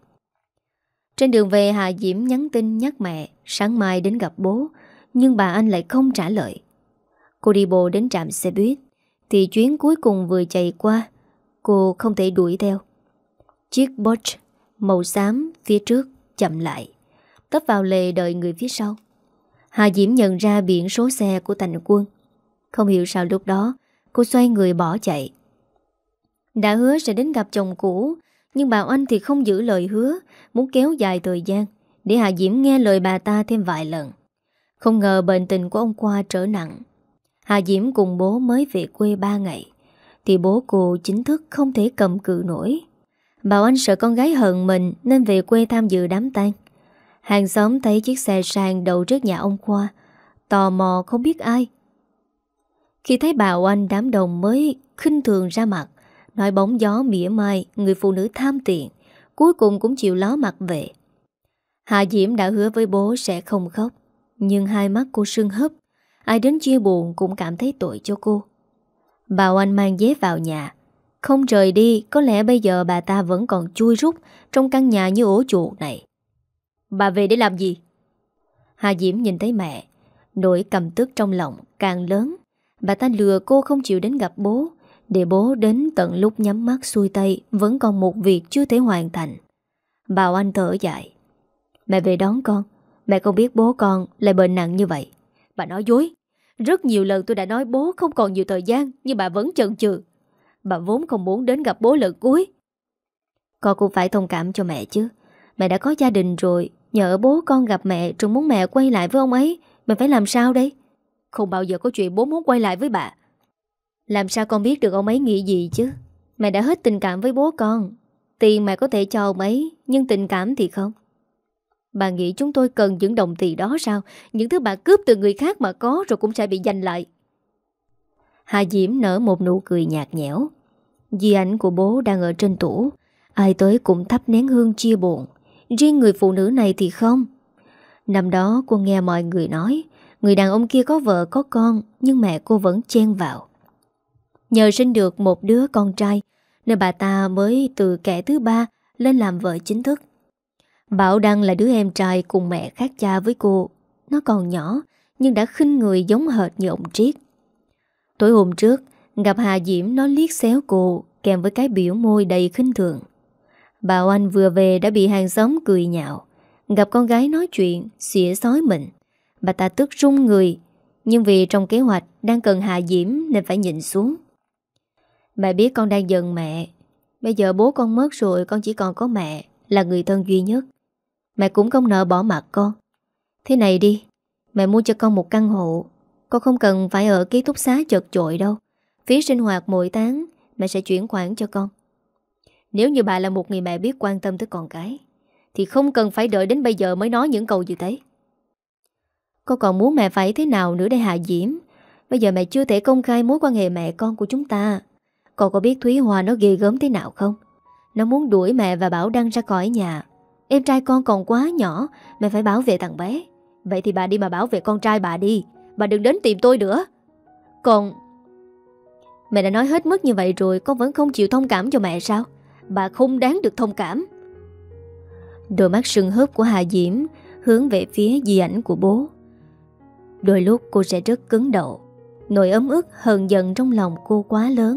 Trên đường về, Hà Diễm nhắn tin nhắc mẹ sáng mai đến gặp bố, nhưng bà Anh lại không trả lời. Cô đi bộ đến trạm xe buýt thì chuyến cuối cùng vừa chạy qua. Cô không thể đuổi theo. Chiếc Porsche màu xám phía trước chậm lại, tấp vào lề đợi người phía sau. Hà Diễm nhận ra biển số xe của Thành Quân. Không hiểu sao lúc đó cô xoay người bỏ chạy. Đã hứa sẽ đến gặp chồng cũ, nhưng bà Oanh thì không giữ lời hứa, muốn kéo dài thời gian để Hà Diễm nghe lời bà ta thêm vài lần. Không ngờ bệnh tình của ông Khoa trở nặng. Hà Diễm cùng bố mới về quê ba ngày thì bố cô chính thức không thể cầm cự nổi. Bà Oanh sợ con gái hận mình nên về quê tham dự đám tang. Hàng xóm thấy chiếc xe sang đậu trước nhà ông Khoa, tò mò không biết ai. Khi thấy bà Oanh, đám đông mới khinh thường ra mặt, nói bóng gió mỉa mai người phụ nữ tham tiền, cuối cùng cũng chịu ló mặt về. Hà Diễm đã hứa với bố sẽ không khóc, nhưng hai mắt cô sưng húp. Ai đến chia buồn cũng cảm thấy tội cho cô. Bà Oanh mang dép vào nhà. Không rời đi, có lẽ bây giờ bà ta vẫn còn chui rút trong căn nhà như ổ chuột này. Bà về để làm gì? Hà Diễm nhìn thấy mẹ, nỗi căm tức trong lòng càng lớn. Bà ta lừa cô không chịu đến gặp bố, để bố đến tận lúc nhắm mắt xuôi tay vẫn còn một việc chưa thể hoàn thành. Bà Oanh thở dài. Mẹ về đón con. Mẹ không biết bố con lại bệnh nặng như vậy. Bà nói dối. Rất nhiều lần tôi đã nói bố không còn nhiều thời gian, nhưng bà vẫn chần chừ. Bà vốn không muốn đến gặp bố lần cuối. Con cũng phải thông cảm cho mẹ chứ. Mẹ đã có gia đình rồi, nhờ bố con gặp mẹ rồi muốn mẹ quay lại với ông ấy, mẹ phải làm sao đây? Không bao giờ có chuyện bố muốn quay lại với bà. Làm sao con biết được ông ấy nghĩ gì chứ? Mẹ đã hết tình cảm với bố con. Tiền mẹ có thể cho ông ấy, nhưng tình cảm thì không. Bà nghĩ chúng tôi cần những đồng tiền đó sao? Những thứ bà cướp từ người khác mà có rồi cũng sẽ bị giành lại. Hà Diễm nở một nụ cười nhạt nhẽo. Di ảnh của bố đang ở trên tủ, ai tới cũng thắp nén hương chia buồn. Riêng người phụ nữ này thì không. Năm đó cô nghe mọi người nói người đàn ông kia có vợ có con, nhưng mẹ cô vẫn chen vào. Nhờ sinh được một đứa con trai nên bà ta mới từ kẻ thứ ba lên làm vợ chính thức. Bảo Đăng là đứa em trai cùng mẹ khác cha với cô. Nó còn nhỏ nhưng đã khinh người giống hệt như ông Triết. Tối hôm trước gặp Hà Diễm, nó liếc xéo cô kèm với cái biểu môi đầy khinh thường. Bà Oanh vừa về đã bị hàng xóm cười nhạo. Gặp con gái nói chuyện xỉa xói mình, bà ta tức run người. Nhưng vì trong kế hoạch đang cần Hà Diễm nên phải nhịn xuống. Mẹ biết con đang giận mẹ. Bây giờ bố con mất rồi, con chỉ còn có mẹ là người thân duy nhất. Mẹ cũng không nỡ bỏ mặc con. Thế này đi, mẹ mua cho con một căn hộ. Con không cần phải ở ký túc xá chật chội đâu. Phí sinh hoạt mỗi tháng mẹ sẽ chuyển khoản cho con. Nếu như bà là một người mẹ biết quan tâm tới con cái thì không cần phải đợi đến bây giờ mới nói những câu như thế. Con còn muốn mẹ phải thế nào nữa đây Hà Diễm? Bây giờ mẹ chưa thể công khai mối quan hệ mẹ con của chúng ta. Con có biết Thúy Hoa nó ghê gớm thế nào không? Nó muốn đuổi mẹ và Bảo Đăng ra khỏi nhà. Em trai con còn quá nhỏ, mẹ phải bảo vệ thằng bé. Vậy thì bà đi mà bảo vệ con trai bà đi. Bà đừng đến tìm tôi nữa. Còn mẹ đã nói hết mức như vậy rồi, con vẫn không chịu thông cảm cho mẹ sao? Bà không đáng được thông cảm. Đôi mắt sưng húp của Hà Diễm hướng về phía di ảnh của bố. Đôi lúc cô sẽ rất cứng đầu. Nỗi ấm ức hờn giận trong lòng cô quá lớn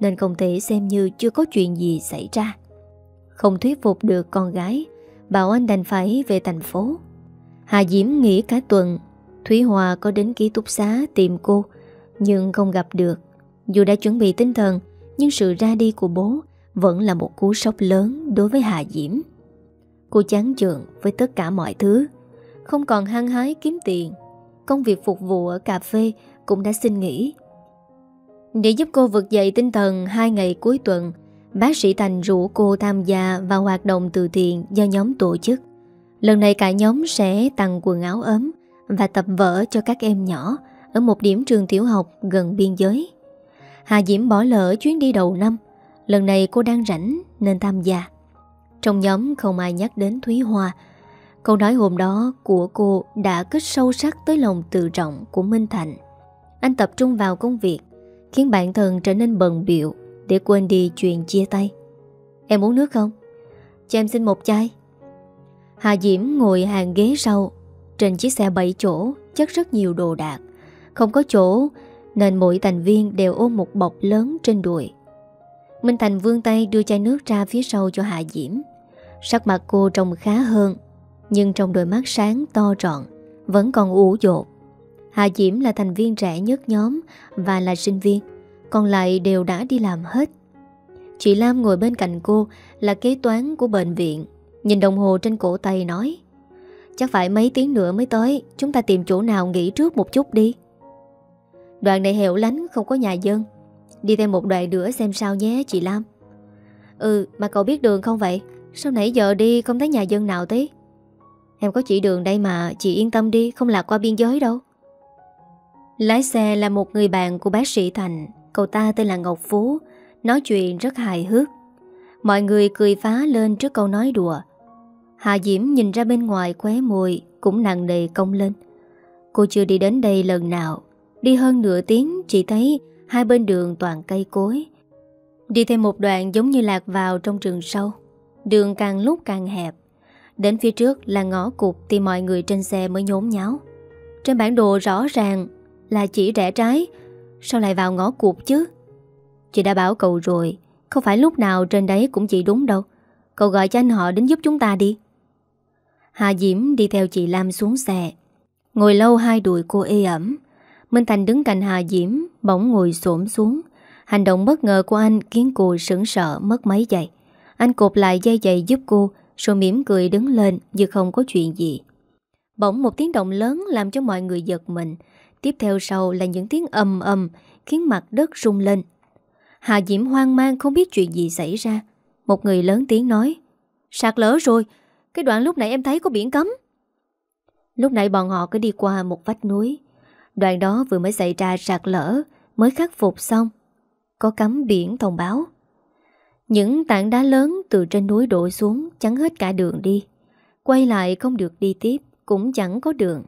nên không thể xem như chưa có chuyện gì xảy ra. Không thuyết phục được con gái, bảo anh đành phải về thành phố. Hà Diễm nghỉ cả tuần. Thúy Hòa có đến ký túc xá tìm cô, nhưng không gặp được. Dù đã chuẩn bị tinh thần, nhưng sự ra đi của bố vẫn là một cú sốc lớn đối với Hà Diễm. Cô chán chường với tất cả mọi thứ, không còn hăng hái kiếm tiền. Công việc phục vụ ở cà phê cũng đã xin nghỉ. Để giúp cô vực dậy tinh thần hai ngày cuối tuần, bác sĩ Thành rủ cô tham gia vào hoạt động từ thiện do nhóm tổ chức. Lần này cả nhóm sẽ tặng quần áo ấm và tập vở cho các em nhỏ ở một điểm trường tiểu học gần biên giới. Hà Diễm bỏ lỡ chuyến đi đầu năm. Lần này cô đang rảnh nên tham gia. Trong nhóm không ai nhắc đến Thúy Hoa. Câu nói hôm đó của cô đã kết sâu sắc tới lòng tự trọng của Minh Thành. Anh tập trung vào công việc, khiến bản thân trở nên bận bịu để quên đi chuyện chia tay. Em uống nước không? Cho em xin một chai. Hà Diễm ngồi hàng ghế sau. Trên chiếc xe bảy chỗ chất rất nhiều đồ đạc. Không có chỗ nên mỗi thành viên đều ôm một bọc lớn trên đùi. Minh Thành vươn tay đưa chai nước ra phía sau cho Hà Diễm. Sắc mặt cô trông khá hơn, nhưng trong đôi mắt sáng to trọn vẫn còn ủ dột. Hà Diễm là thành viên trẻ nhất nhóm và là sinh viên, còn lại đều đã đi làm hết. Chị Lam ngồi bên cạnh cô là kế toán của bệnh viện, nhìn đồng hồ trên cổ tay nói: chắc phải mấy tiếng nữa mới tới, chúng ta tìm chỗ nào nghỉ trước một chút đi. Đoạn này hẻo lánh không có nhà dân, đi thêm một đoạn nữa xem sao nhé chị Lam. Ừ, mà cậu biết đường không vậy? Sao nãy giờ đi không thấy nhà dân nào thế? Em có chỉ đường đây mà, chị yên tâm đi, không lạc qua biên giới đâu. Lái xe là một người bạn của bác sĩ Thành. Cậu ta tên là Ngọc Phú, nói chuyện rất hài hước. Mọi người cười phá lên trước câu nói đùa. Hà Diễm nhìn ra bên ngoài, khóe môi cũng nặng nề cong lên. Cô chưa đi đến đây lần nào. Đi hơn nửa tiếng chỉ thấy hai bên đường toàn cây cối. Đi thêm một đoạn giống như lạc vào trong rừng sâu. Đường càng lúc càng hẹp. Đến phía trước là ngõ cụt thì mọi người trên xe mới nhốn nháo. Trên bản đồ rõ ràng là chỉ rẽ trái, sao lại vào ngõ cụt chứ? Chị đã bảo cậu rồi, không phải lúc nào trên đấy cũng chỉ đúng đâu. Cậu gọi cho anh họ đến giúp chúng ta đi. Hà Diễm đi theo chị Lam xuống xe. Ngồi lâu hai đùi cô ê ẩm. Minh Thành đứng cạnh Hà Diễm bỗng ngồi xổm xuống. Hành động bất ngờ của anh khiến cô sững sờ mất mấy giây. Anh cột lại dây giày giúp cô, rồi mỉm cười đứng lên như không có chuyện gì. Bỗng một tiếng động lớn làm cho mọi người giật mình. Tiếp theo sau là những tiếng ầm ầm khiến mặt đất rung lên. Hà Diễm hoang mang không biết chuyện gì xảy ra. Một người lớn tiếng nói: sạt lở rồi, cái đoạn lúc nãy em thấy có biển cấm. Lúc nãy bọn họ cứ đi qua một vách núi. Đoạn đó vừa mới xảy ra sạt lở, mới khắc phục xong. Có cắm biển thông báo. Những tảng đá lớn từ trên núi đổ xuống chắn hết cả đường đi. Quay lại không được đi tiếp, cũng chẳng có đường.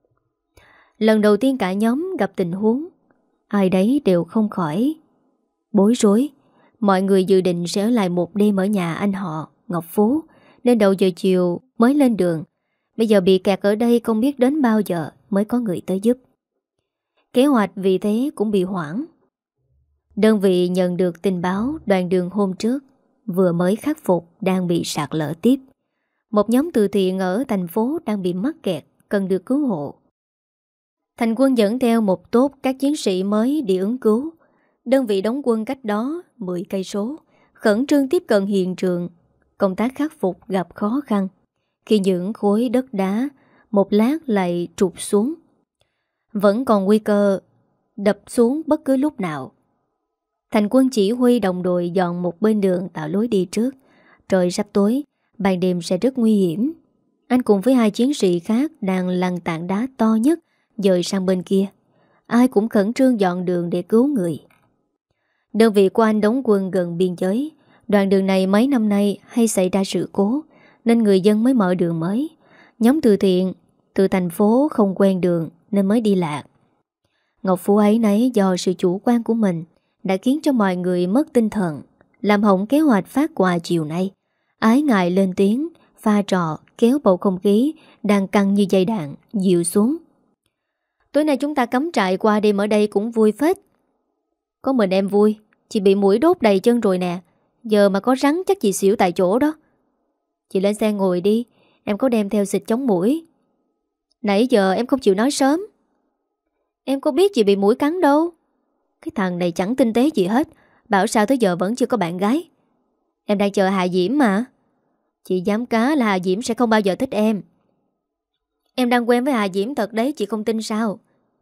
Lần đầu tiên cả nhóm gặp tình huống, ai đấy đều không khỏi bối rối. Mọi người dự định sẽ ở lại một đêm ở nhà anh họ Ngọc Phú, nên đầu giờ chiều mới lên đường. Bây giờ bị kẹt ở đây không biết đến bao giờ mới có người tới giúp. Kế hoạch vì thế cũng bị hoãn. Đơn vị nhận được tin báo đoạn đường hôm trước vừa mới khắc phục đang bị sạt lở tiếp. Một nhóm từ thiện ở thành phố đang bị mắc kẹt, cần được cứu hộ. Thành quân dẫn theo một tốp các chiến sĩ mới đi ứng cứu. Đơn vị đóng quân cách đó mười cây số, khẩn trương tiếp cận hiện trường. Công tác khắc phục gặp khó khăn khi những khối đất đá một lát lại trụt xuống. Vẫn còn nguy cơ đập xuống bất cứ lúc nào. Thành quân chỉ huy đồng đội dọn một bên đường tạo lối đi trước. Trời sắp tối, ban đêm sẽ rất nguy hiểm. Anh cùng với hai chiến sĩ khác đang lăn tảng đá to nhất dời sang bên kia. Ai cũng khẩn trương dọn đường để cứu người. Đơn vị của anh đóng quân gần biên giới. Đoạn đường này mấy năm nay hay xảy ra sự cố, nên người dân mới mở đường mới. Nhóm từ thiện từ thành phố không quen đường nên mới đi lạc. Ngọc Phú ấy nấy do sự chủ quan của mình đã khiến cho mọi người mất tinh thần, làm hỏng kế hoạch phát quà chiều nay. Ái ngại lên tiếng pha trò kéo bầu không khí đang căng như dây đạn dịu xuống. Tối nay chúng ta cắm trại qua đêm ở đây cũng vui phết. Có mình em vui, Chị bị muỗi đốt đầy chân rồi nè. Giờ mà có rắn chắc chị xỉu tại chỗ đó. Chị lên xe ngồi đi. Em có đem theo xịt chống muỗi. Nãy giờ em không chịu nói sớm. Em có biết chị bị muỗi cắn đâu. Cái thằng này chẳng tinh tế gì hết. Bảo sao tới giờ vẫn chưa có bạn gái. Em đang chờ Hà Diễm mà. Chị dám cá là Hà Diễm sẽ không bao giờ thích em. Em đang quen với Hà Diễm thật đấy, chị không tin sao?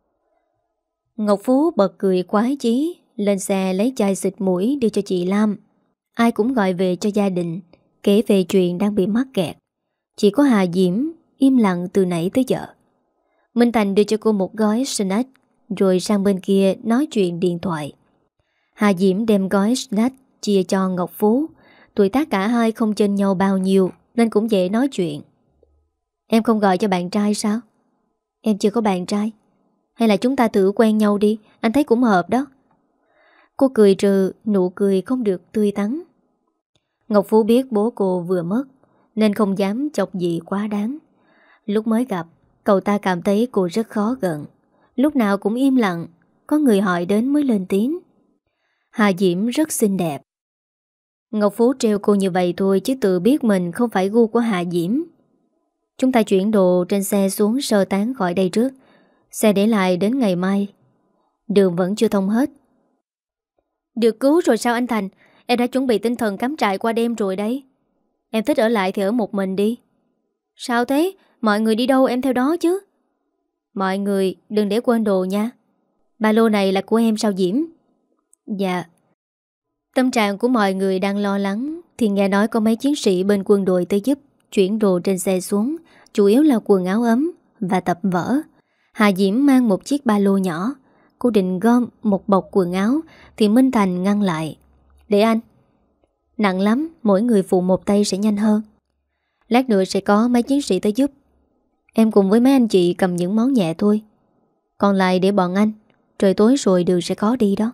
Ngọc Phú bật cười quái chí, lên xe lấy chai xịt mũi đưa cho chị Lam. Ai cũng gọi về cho gia đình, kể về chuyện đang bị mắc kẹt. Chỉ có Hà Diễm im lặng từ nãy tới giờ. Minh Thành đưa cho cô một gói snack, rồi sang bên kia nói chuyện điện thoại. Hà Diễm đem gói snack chia cho Ngọc Phú. Tuổi tác cả hai không chênh nhau bao nhiêu nên cũng dễ nói chuyện. Em không gọi cho bạn trai sao? Em chưa có bạn trai. Hay là chúng ta thử quen nhau đi, anh thấy cũng hợp đó. Cô cười trừ, nụ cười không được tươi tắn. Ngọc Phú biết bố cô vừa mất nên không dám chọc gì quá đáng. Lúc mới gặp, cậu ta cảm thấy cô rất khó gần. Lúc nào cũng im lặng, có người hỏi đến mới lên tiếng. Hà Diễm rất xinh đẹp. Ngọc Phú trêu cô như vậy thôi chứ tự biết mình không phải gu của Hà Diễm. Chúng ta chuyển đồ trên xe xuống sơ tán khỏi đây trước. Xe để lại đến ngày mai. Đường vẫn chưa thông hết. Được cứu rồi sao anh Thành? Em đã chuẩn bị tinh thần cắm trại qua đêm rồi đấy. Em thích ở lại thì ở một mình đi. Sao thế? Mọi người đi đâu em theo đó chứ? Mọi người đừng để quên đồ nha. Ba lô này là của em sao Diễm? Dạ. Tâm trạng của mọi người đang lo lắng thì nghe nói có mấy chiến sĩ bên quân đội tới giúp chuyển đồ trên xe xuống, chủ yếu là quần áo ấm và tập vở. Hà Diễm mang một chiếc ba lô nhỏ. Cô định gom một bọc quần áo thì Minh Thành ngăn lại. Để anh. Nặng lắm, mỗi người phụ một tay sẽ nhanh hơn. Lát nữa sẽ có mấy chiến sĩ tới giúp. Em cùng với mấy anh chị cầm những món nhẹ thôi. Còn lại để bọn anh. Trời tối rồi đường sẽ khó đi đó.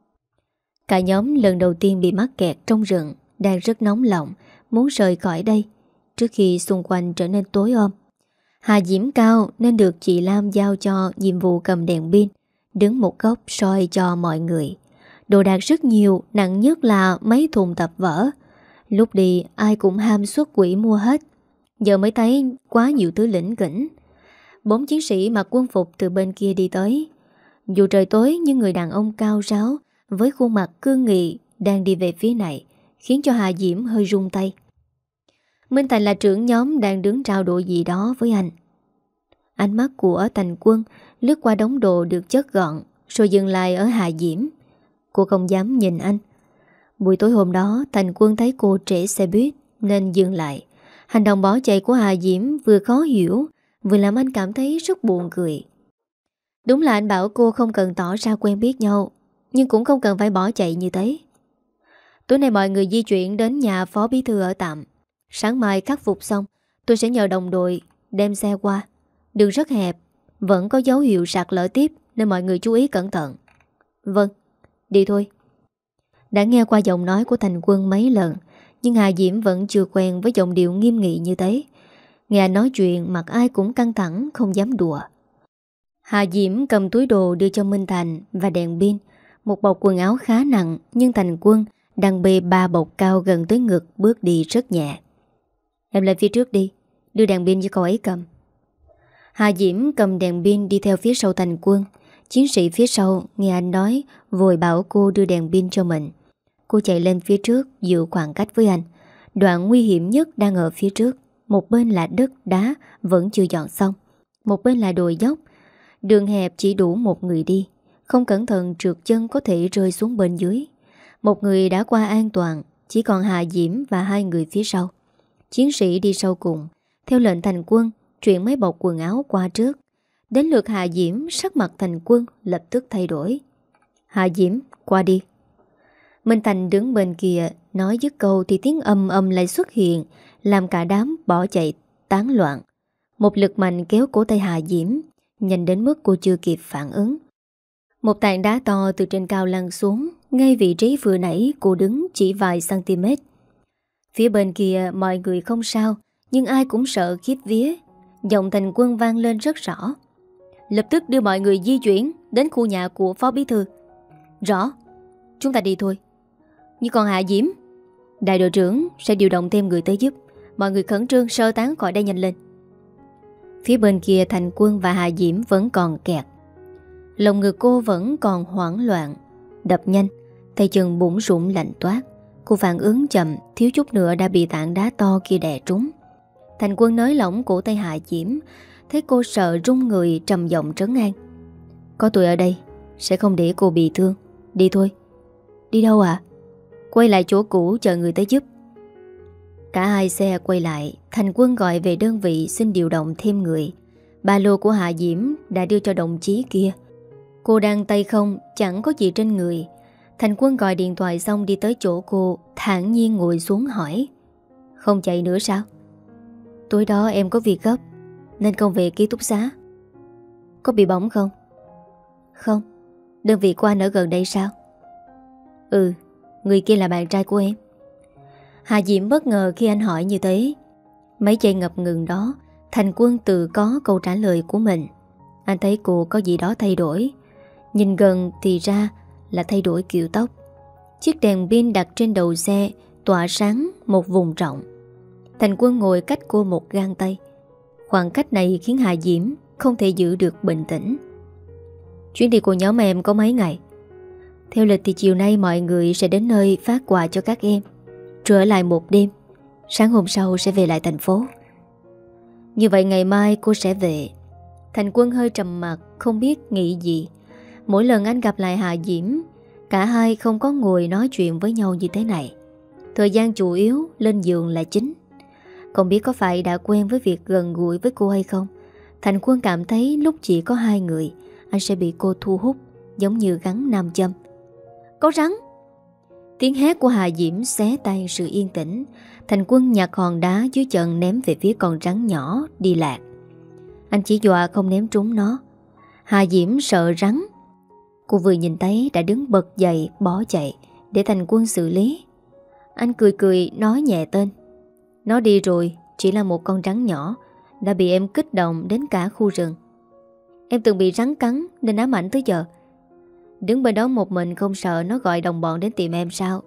Cả nhóm lần đầu tiên bị mắc kẹt trong rừng, đang rất nóng lòng, muốn rời khỏi đây trước khi xung quanh trở nên tối om. Hà Diễm cao nên được chị Lam giao cho nhiệm vụ cầm đèn pin, đứng một góc soi cho mọi người. Đồ đạc rất nhiều, nặng nhất là mấy thùng tập vở. Lúc đi ai cũng ham xuất quỹ mua hết. Giờ mới thấy quá nhiều thứ lỉnh kỉnh. Bốn chiến sĩ mặc quân phục từ bên kia đi tới. Dù trời tối nhưng người đàn ông cao ráo với khuôn mặt cương nghị đang đi về phía này, khiến cho Hà Diễm hơi run tay. Minh Thành là trưởng nhóm đang đứng trao đổi gì đó với anh. Ánh mắt của Thành Quân lướt qua đống đồ được chất gọn rồi dừng lại ở Hà Diễm. Cô không dám nhìn anh. Buổi tối hôm đó Thành Quân thấy cô trễ xe buýt nên dừng lại. Hành động bỏ chạy của Hà Diễm vừa khó hiểu vừa làm anh cảm thấy rất buồn cười. Đúng là anh bảo cô không cần tỏ ra quen biết nhau, nhưng cũng không cần phải bỏ chạy như thế. Tối nay mọi người di chuyển đến nhà phó bí thư ở tạm. Sáng mai khắc phục xong, tôi sẽ nhờ đồng đội đem xe qua. Đường rất hẹp, vẫn có dấu hiệu sạt lở tiếp nên mọi người chú ý cẩn thận. Vâng, đi thôi. Đã nghe qua giọng nói của Thành Quân mấy lần, nhưng Hà Diễm vẫn chưa quen với giọng điệu nghiêm nghị như thế. Nghe anh nói chuyện mặt ai cũng căng thẳng, không dám đùa. Hà Diễm cầm túi đồ đưa cho Minh Thành và đèn pin, một bọc quần áo khá nặng, nhưng Thành Quân đang bê ba bọc cao gần tới ngực, bước đi rất nhẹ. Em lên phía trước đi, đưa đèn pin cho cậu ấy cầm. Hà Diễm cầm đèn pin đi theo phía sau Thành Quân. Chiến sĩ phía sau nghe anh nói vội bảo cô đưa đèn pin cho mình. Cô chạy lên phía trước giữ khoảng cách với anh. Đoạn nguy hiểm nhất đang ở phía trước. Một bên là đất đá vẫn chưa dọn xong, một bên là đồi dốc. Đường hẹp chỉ đủ một người đi, không cẩn thận trượt chân có thể rơi xuống bên dưới. Một người đã qua an toàn, chỉ còn Hà Diễm và hai người phía sau. Chiến sĩ đi sau cùng, theo lệnh Thành Quân, chuyển mấy bọc quần áo qua trước. Đến lượt Hà Diễm, sắc mặt Thành Quân lập tức thay đổi. Hà Diễm, qua đi. Minh Thành đứng bên kia, nói dứt câu thì tiếng ầm ầm lại xuất hiện, làm cả đám bỏ chạy tán loạn. Một lực mạnh kéo cổ tay Hà Diễm, nhanh đến mức cô chưa kịp phản ứng. Một tảng đá to từ trên cao lăn xuống, ngay vị trí vừa nãy cô đứng chỉ vài cm. Phía bên kia mọi người không sao, nhưng ai cũng sợ khiếp vía. Giọng Thành Quân vang lên rất rõ. Lập tức đưa mọi người di chuyển đến khu nhà của phó bí thư. Rõ. chúng ta đi thôi. Nhưng còn Hạ Diễm, đại đội trưởng sẽ điều động thêm người tới giúp. Mọi người khẩn trương sơ tán khỏi đây nhanh lên. Phía bên kia Thành Quân và Hạ Diễm vẫn còn kẹt. Lòng ngực cô vẫn còn hoảng loạn, đập nhanh, tay chân bủn rủn lạnh toát. Cô phản ứng chậm, thiếu chút nữa đã bị tảng đá to kia đè trúng. Thành Quân nới lỏng cổ tay Hạ Diễm, thấy cô sợ run người, trầm giọng trấn an. Có tôi ở đây, sẽ không để cô bị thương. Đi thôi. Đi đâu ạ? À? Quay lại chỗ cũ chờ người tới giúp. Cả hai xe quay lại. Thành Quân gọi về đơn vị xin điều động thêm người. Ba lô của Hạ Diễm đã đưa cho đồng chí kia. Cô đang tay không, chẳng có gì trên người. Thành Quân gọi điện thoại xong đi tới chỗ cô, thản nhiên ngồi xuống hỏi. Không chạy nữa sao? Tối đó em có việc gấp nên không về ký túc xá. Có bị bỏng không? Không. Đơn vị của anh ở gần đây sao? Ừ. Người kia là bạn trai của em. Hạ Diễm bất ngờ khi anh hỏi như thế. Mấy giây ngập ngừng đó, Thành Quân tự có câu trả lời của mình. Anh thấy cô có gì đó thay đổi. Nhìn gần thì ra là thay đổi kiểu tóc. Chiếc đèn pin đặt trên đầu xe tỏa sáng một vùng rộng. Thành Quân ngồi cách cô một gang tay. Khoảng cách này khiến Hạ Diễm không thể giữ được bình tĩnh. Chuyến đi của nhóm em có mấy ngày? Theo lịch thì chiều nay mọi người sẽ đến nơi phát quà cho các em, rồi ở lại một đêm. Sáng hôm sau sẽ về lại thành phố. Như vậy ngày mai cô sẽ về. Thành Quân hơi trầm mặc, không biết nghĩ gì. Mỗi lần anh gặp lại Hạ Diễm, cả hai không có ngồi nói chuyện với nhau như thế này. Thời gian chủ yếu lên giường là chính. Không biết có phải đã quen với việc gần gũi với cô hay không, Thành Quân cảm thấy lúc chỉ có hai người, anh sẽ bị cô thu hút, giống như gắn nam châm. Có rắn! Tiếng hét của Hạ Diễm xé tan sự yên tĩnh. Thành Quân nhặt hòn đá dưới chân ném về phía con rắn nhỏ đi lạc. Anh chỉ dọa không ném trúng nó. Hạ Diễm sợ rắn. Cô vừa nhìn thấy đã đứng bật dậy bỏ chạy để Thành Quân xử lý. Anh cười cười nói nhẹ tên. Nó đi rồi, chỉ là một con rắn nhỏ, đã bị em kích động đến cả khu rừng. Em từng bị rắn cắn nên ám ảnh tới giờ. Đứng bên đó một mình không sợ nó gọi đồng bọn đến tìm em sao?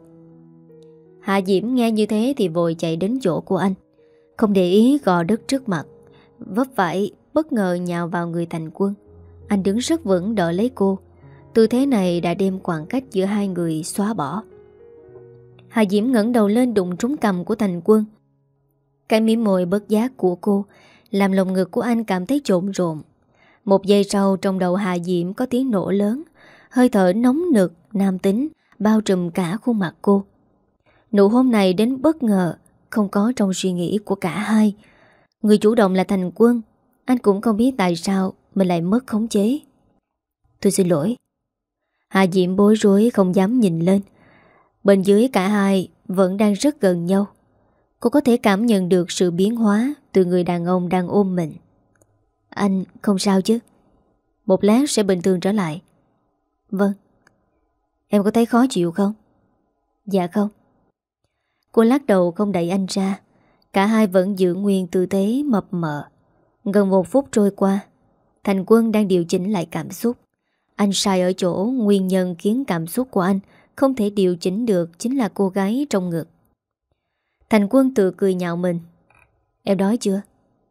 Hạ Diễm nghe như thế thì vội chạy đến chỗ của anh, không để ý gò đất trước mặt. Vấp phải bất ngờ nhào vào người Thành Quân. Anh đứng rất vững đỡ lấy cô. Tư thế này đã đem khoảng cách giữa hai người xóa bỏ. Hạ Diễm ngẩng đầu lên đụng trúng cằm của Thành Quân. Cái mỉm môi bất giác của cô làm lồng ngực của anh cảm thấy trộn rộn. Một giây sau trong đầu Hạ Diễm có tiếng nổ lớn. Hơi thở nóng nực, nam tính bao trùm cả khuôn mặt cô. Nụ hôn này đến bất ngờ, không có trong suy nghĩ của cả hai. Người chủ động là Thành Quân. Anh cũng không biết tại sao mình lại mất khống chế. Tôi xin lỗi. Hạ Diễm bối rối không dám nhìn lên. Bên dưới cả hai vẫn đang rất gần nhau. Cô có thể cảm nhận được sự biến hóa từ người đàn ông đang ôm mình. Anh không sao chứ? Một lát sẽ bình thường trở lại. Vâng. Em có thấy khó chịu không? Dạ không. Cô lắc đầu không đẩy anh ra. Cả hai vẫn giữ nguyên tư thế mập mờ. Gần một phút trôi qua, Thành Quân đang điều chỉnh lại cảm xúc. Anh sai ở chỗ nguyên nhân khiến cảm xúc của anh không thể điều chỉnh được chính là cô gái trong ngực. Thành Quân tự cười nhạo mình. Em đói chưa?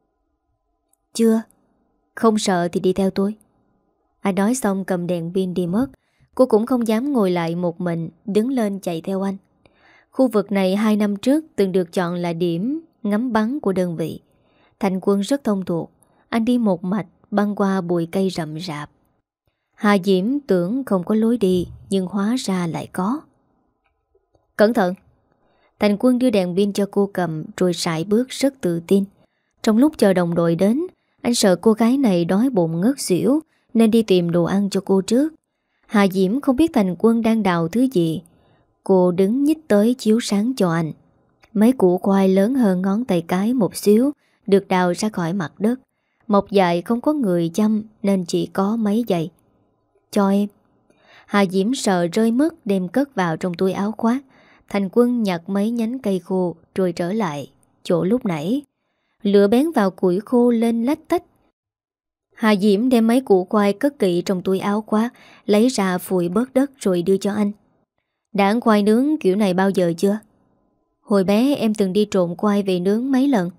Chưa. Không sợ thì đi theo tôi. Anh nói xong cầm đèn pin đi mất. Cô cũng không dám ngồi lại một mình, đứng lên chạy theo anh. Khu vực này hai năm trước từng được chọn là điểm ngắm bắn của đơn vị. Thành Quân rất thông thuộc. Anh đi một mạch băng qua bụi cây rậm rạp. Hà Diễm tưởng không có lối đi, nhưng hóa ra lại có. Cẩn thận! Thành Quân đưa đèn pin cho cô cầm rồi sải bước rất tự tin. Trong lúc chờ đồng đội đến, anh sợ cô gái này đói bụng ngất xỉu nên đi tìm đồ ăn cho cô trước. Hà Diễm không biết Thành Quân đang đào thứ gì. Cô đứng nhích tới chiếu sáng cho anh. Mấy củ khoai lớn hơn ngón tay cái một xíu được đào ra khỏi mặt đất. Mọc dài không có người chăm nên chỉ có mấy giây. Cho em. Hà Diễm sợ rơi mất đem cất vào trong túi áo khoác. Thành Quân nhặt mấy nhánh cây khô rồi trở lại chỗ lúc nãy. Lửa bén vào củi khô lên lách tách. Hà Diễm đem mấy củ khoai cất kỹ trong túi áo khoác, lấy ra phủi bớt đất rồi đưa cho anh. Đã ăn khoai nướng kiểu này bao giờ chưa? Hồi bé em từng đi trộm khoai về nướng mấy lần.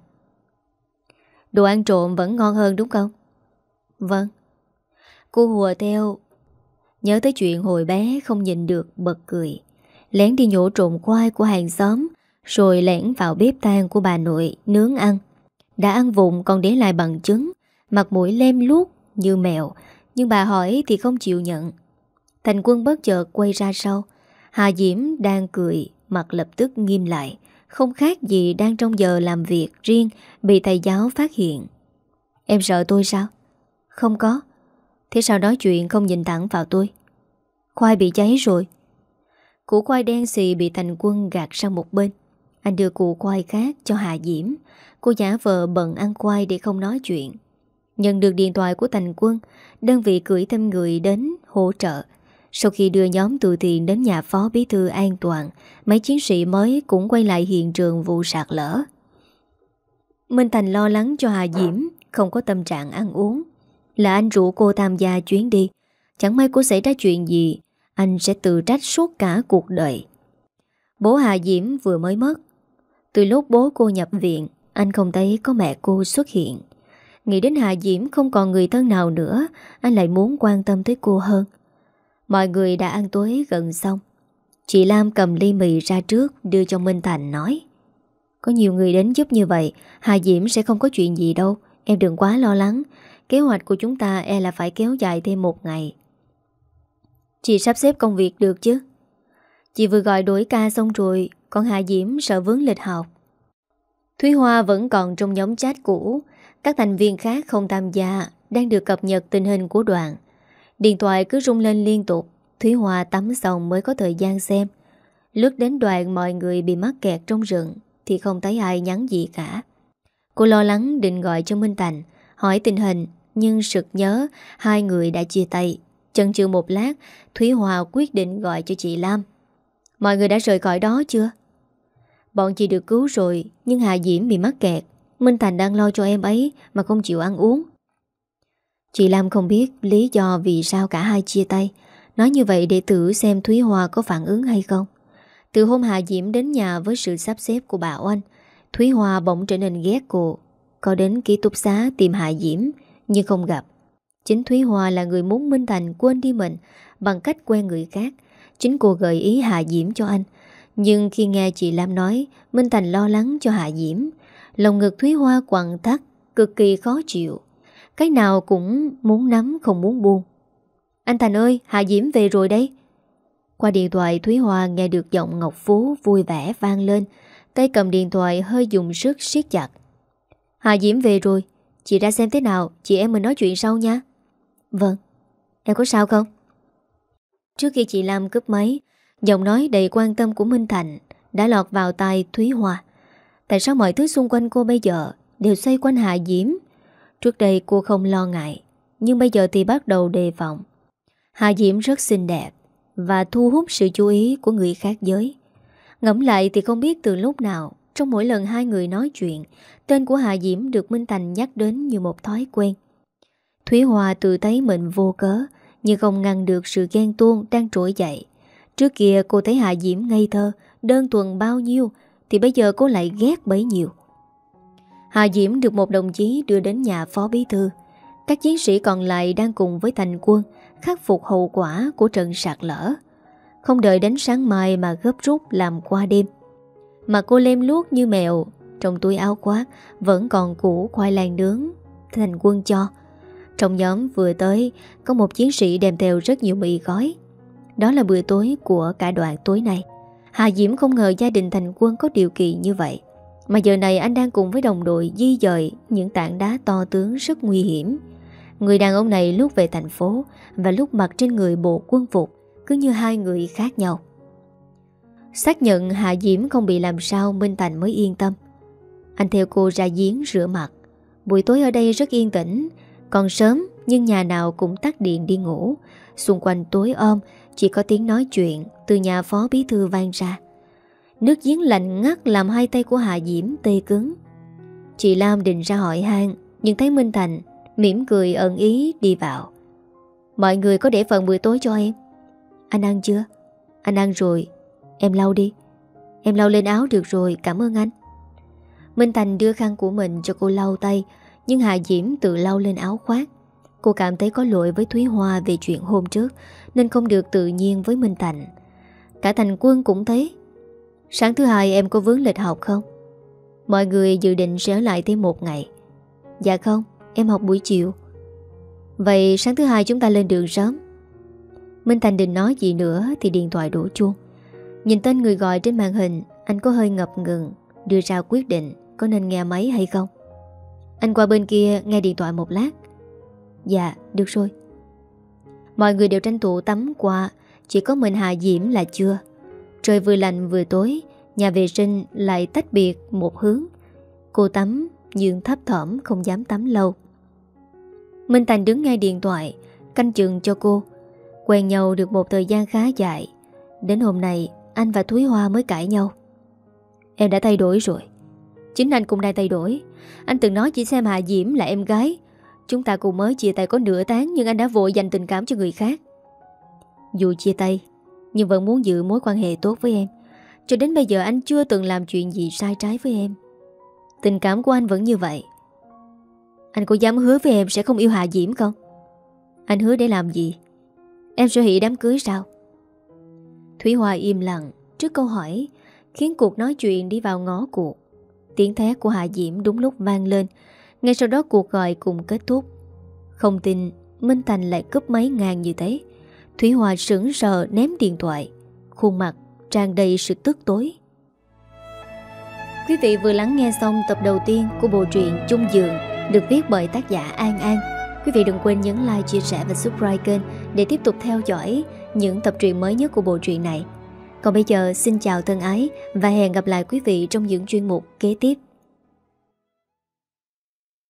Đồ ăn trộm vẫn ngon hơn đúng không? Vâng. Cô hùa theo. Nhớ tới chuyện hồi bé không nhìn được bật cười. Lén đi nhổ trộm khoai của hàng xóm, rồi lẻn vào bếp than của bà nội nướng ăn. Đã ăn vụng còn để lại bằng chứng, mặt mũi lem luốc như mèo. Nhưng bà hỏi thì không chịu nhận. Thành Quân bất chợt quay ra sau. Hà Diễm đang cười, mặt lập tức nghiêm lại, không khác gì đang trong giờ làm việc riêng bị thầy giáo phát hiện. Em sợ tôi sao? Không có. Thế sao nói chuyện không nhìn thẳng vào tôi? Khoai bị cháy rồi. Củ khoai đen xì bị Thành Quân gạt sang một bên. Anh đưa củ khoai khác cho Hà Diễm. Cô giả vờ bận ăn khoai để không nói chuyện. Nhận được điện thoại của Thành Quân, đơn vị cử thêm người đến hỗ trợ. Sau khi đưa nhóm từ thiện đến nhà phó bí thư an toàn, mấy chiến sĩ mới cũng quay lại hiện trường vụ sạt lở. Minh Thành lo lắng cho Hà Diễm không có tâm trạng ăn uống. Là anh rủ cô tham gia chuyến đi. Chẳng may cô xảy ra chuyện gì, anh sẽ tự trách suốt cả cuộc đời. Bố Hà Diễm vừa mới mất. Từ lúc bố cô nhập viện, anh không thấy có mẹ cô xuất hiện. Nghĩ đến Hà Diễm không còn người thân nào nữa, anh lại muốn quan tâm tới cô hơn. Mọi người đã ăn tối gần xong. Chị Lam cầm ly mì ra trước đưa cho Minh Thành nói: Có nhiều người đến giúp như vậy, Hà Diễm sẽ không có chuyện gì đâu. Em đừng quá lo lắng. Kế hoạch của chúng ta e là phải kéo dài thêm một ngày. Chị sắp xếp công việc được chứ? Chị vừa gọi đổi ca xong rồi, còn Hà Diễm sợ vướng lịch học. Thúy Hoa vẫn còn trong nhóm chat cũ. Các thành viên khác không tham gia, đang được cập nhật tình hình của đoàn. Điện thoại cứ rung lên liên tục. Thúy Hoa tắm xong mới có thời gian xem. Lướt đến đoạn mọi người bị mắc kẹt trong rừng thì không thấy ai nhắn gì cả. Cô lo lắng định gọi cho Minh Thành hỏi tình hình, nhưng sực nhớ hai người đã chia tay. Chần chừ một lát, Thúy Hoa quyết định gọi cho chị Lam. Mọi người đã rời khỏi đó chưa? Bọn chị được cứu rồi, nhưng Hà Diễm bị mắc kẹt. Minh Thành đang lo cho em ấy mà không chịu ăn uống. Chị Lam không biết lý do vì sao cả hai chia tay. Nói như vậy để thử xem Thúy Hoa có phản ứng hay không. Từ hôm Hà Diễm đến nhà với sự sắp xếp của bà Oanh, Thúy Hoa bỗng trở nên ghét cô. Có đến ký túc xá tìm Hà Diễm nhưng không gặp. Chính Thúy Hoa là người muốn Minh Thành quên đi mình bằng cách quen người khác. Chính cô gợi ý Hà Diễm cho anh. Nhưng khi nghe chị Lam nói Minh Thành lo lắng cho Hà Diễm, lòng ngực Thúy Hoa quặn thắt, cực kỳ khó chịu. Cái nào cũng muốn nắm không muốn buông. Anh Thành ơi, Hà Diễm về rồi đấy. Qua điện thoại Thúy Hoa nghe được giọng Ngọc Phú vui vẻ vang lên. Tay cầm điện thoại hơi dùng sức siết chặt. Hà Diễm về rồi. Chị ra xem thế nào, chị em mình nói chuyện sau nha. Vâng. Em có sao không? Trước khi chị Lam cúp máy, giọng nói đầy quan tâm của Minh Thành đã lọt vào tai Thúy Hoa. Tại sao mọi thứ xung quanh cô bây giờ đều xoay quanh Hà Diễm? Trước đây cô không lo ngại, nhưng bây giờ thì bắt đầu đề phòng. Hà Diễm rất xinh đẹp và thu hút sự chú ý của người khác giới. Ngẫm lại thì không biết từ lúc nào, trong mỗi lần hai người nói chuyện, tên của Hà Diễm được Minh Thành nhắc đến như một thói quen. Thúy Hoa tự thấy mình vô cớ, nhưng không ngăn được sự ghen tuông đang trỗi dậy. Trước kia cô thấy Hà Diễm ngây thơ, đơn thuần bao nhiêu, thì bây giờ cô lại ghét bấy nhiêu. Hà Diễm được một đồng chí đưa đến nhà phó bí thư. Các chiến sĩ còn lại đang cùng với Thành Quân khắc phục hậu quả của trận sạt lở. Không đợi đến sáng mai mà gấp rút làm qua đêm. Mà cô lem luốc như mèo, trong túi áo khoác vẫn còn củ khoai lang nướng Thành Quân cho. Trong nhóm vừa tới có một chiến sĩ đem theo rất nhiều mì gói. Đó là bữa tối của cả đoàn tối nay. Hà Diễm không ngờ gia đình Thành Quân có điều kiện như vậy. Mà giờ này anh đang cùng với đồng đội di dời những tảng đá to tướng rất nguy hiểm. Người đàn ông này lúc về thành phố và lúc mặc trên người bộ quân phục cứ như hai người khác nhau. Xác nhận Hà Diễm không bị làm sao, Minh Thành mới yên tâm. Anh theo cô ra giếng rửa mặt. Buổi tối ở đây rất yên tĩnh. Còn sớm nhưng nhà nào cũng tắt điện đi ngủ. Xung quanh tối om, chỉ có tiếng nói chuyện từ nhà phó bí thư vang ra. Nước giếng lạnh ngắt làm hai tay của Hà Diễm tê cứng. Chị Lam định ra hỏi han, nhưng thấy Minh Thành mỉm cười ẩn ý đi vào. Mọi người có để phần bữa tối cho em. Anh ăn chưa? Anh ăn rồi, Em lau đi. Em lau lên áo được rồi, cảm ơn anh. Minh Thành đưa khăn của mình cho cô lau tay, nhưng Hà Diễm tự lau lên áo khoác. Cô cảm thấy có lỗi với Thúy Hoa về chuyện hôm trước, nên không được tự nhiên với Minh Thành. Cả Thành Quân cũng thấy. Sáng thứ hai em có vướng lịch học không? Mọi người dự định sẽ ở lại thêm một ngày. Dạ không, em học buổi chiều. Vậy sáng thứ hai chúng ta lên đường sớm. Minh Thành định nói gì nữa thì điện thoại đổ chuông. Nhìn tên người gọi trên màn hình, anh có hơi ngập ngừng, đưa ra quyết định có nên nghe máy hay không. Anh qua bên kia nghe điện thoại một lát. Dạ, được rồi. Mọi người đều tranh thủ tắm qua, chỉ có mình Hà Diễm là chưa. Trời vừa lạnh vừa tối, nhà vệ sinh lại tách biệt một hướng. Cô tắm nhưng thấp thỏm không dám tắm lâu. Minh Thành đứng ngay điện thoại, canh chừng cho cô. Quen nhau được một thời gian khá dài. Đến hôm nay anh và Thúy Hoa mới cãi nhau. Em đã thay đổi rồi. Chính anh cũng đang thay đổi. Anh từng nói chỉ xem Hà Diễm là em gái. Chúng ta cùng mới chia tay có nửa tháng, nhưng anh đã vội dành tình cảm cho người khác. Dù chia tay, nhưng vẫn muốn giữ mối quan hệ tốt với em. Cho đến bây giờ anh chưa từng làm chuyện gì sai trái với em. Tình cảm của anh vẫn như vậy. Anh có dám hứa với em sẽ không yêu Hà Diễm không? Anh hứa để làm gì? Em sẽ hủy đám cưới sao? Thúy Hoa im lặng trước câu hỏi, khiến cuộc nói chuyện đi vào ngõ cụt. Tiếng thét của Hà Diễm đúng lúc vang lên. Ngay sau đó cuộc gọi cùng kết thúc. Không tin Minh Thành lại cúp máy ngang như thế. Thúy Hoa sững sờ ném điện thoại, khuôn mặt tràn đầy sự tức tối. Quý vị vừa lắng nghe xong tập đầu tiên của bộ truyện Chung Giường, được viết bởi tác giả An An. Quý vị đừng quên nhấn like, chia sẻ và subscribe kênh để tiếp tục theo dõi những tập truyện mới nhất của bộ truyện này. Còn bây giờ xin chào thân ái và hẹn gặp lại quý vị trong những chuyên mục kế tiếp.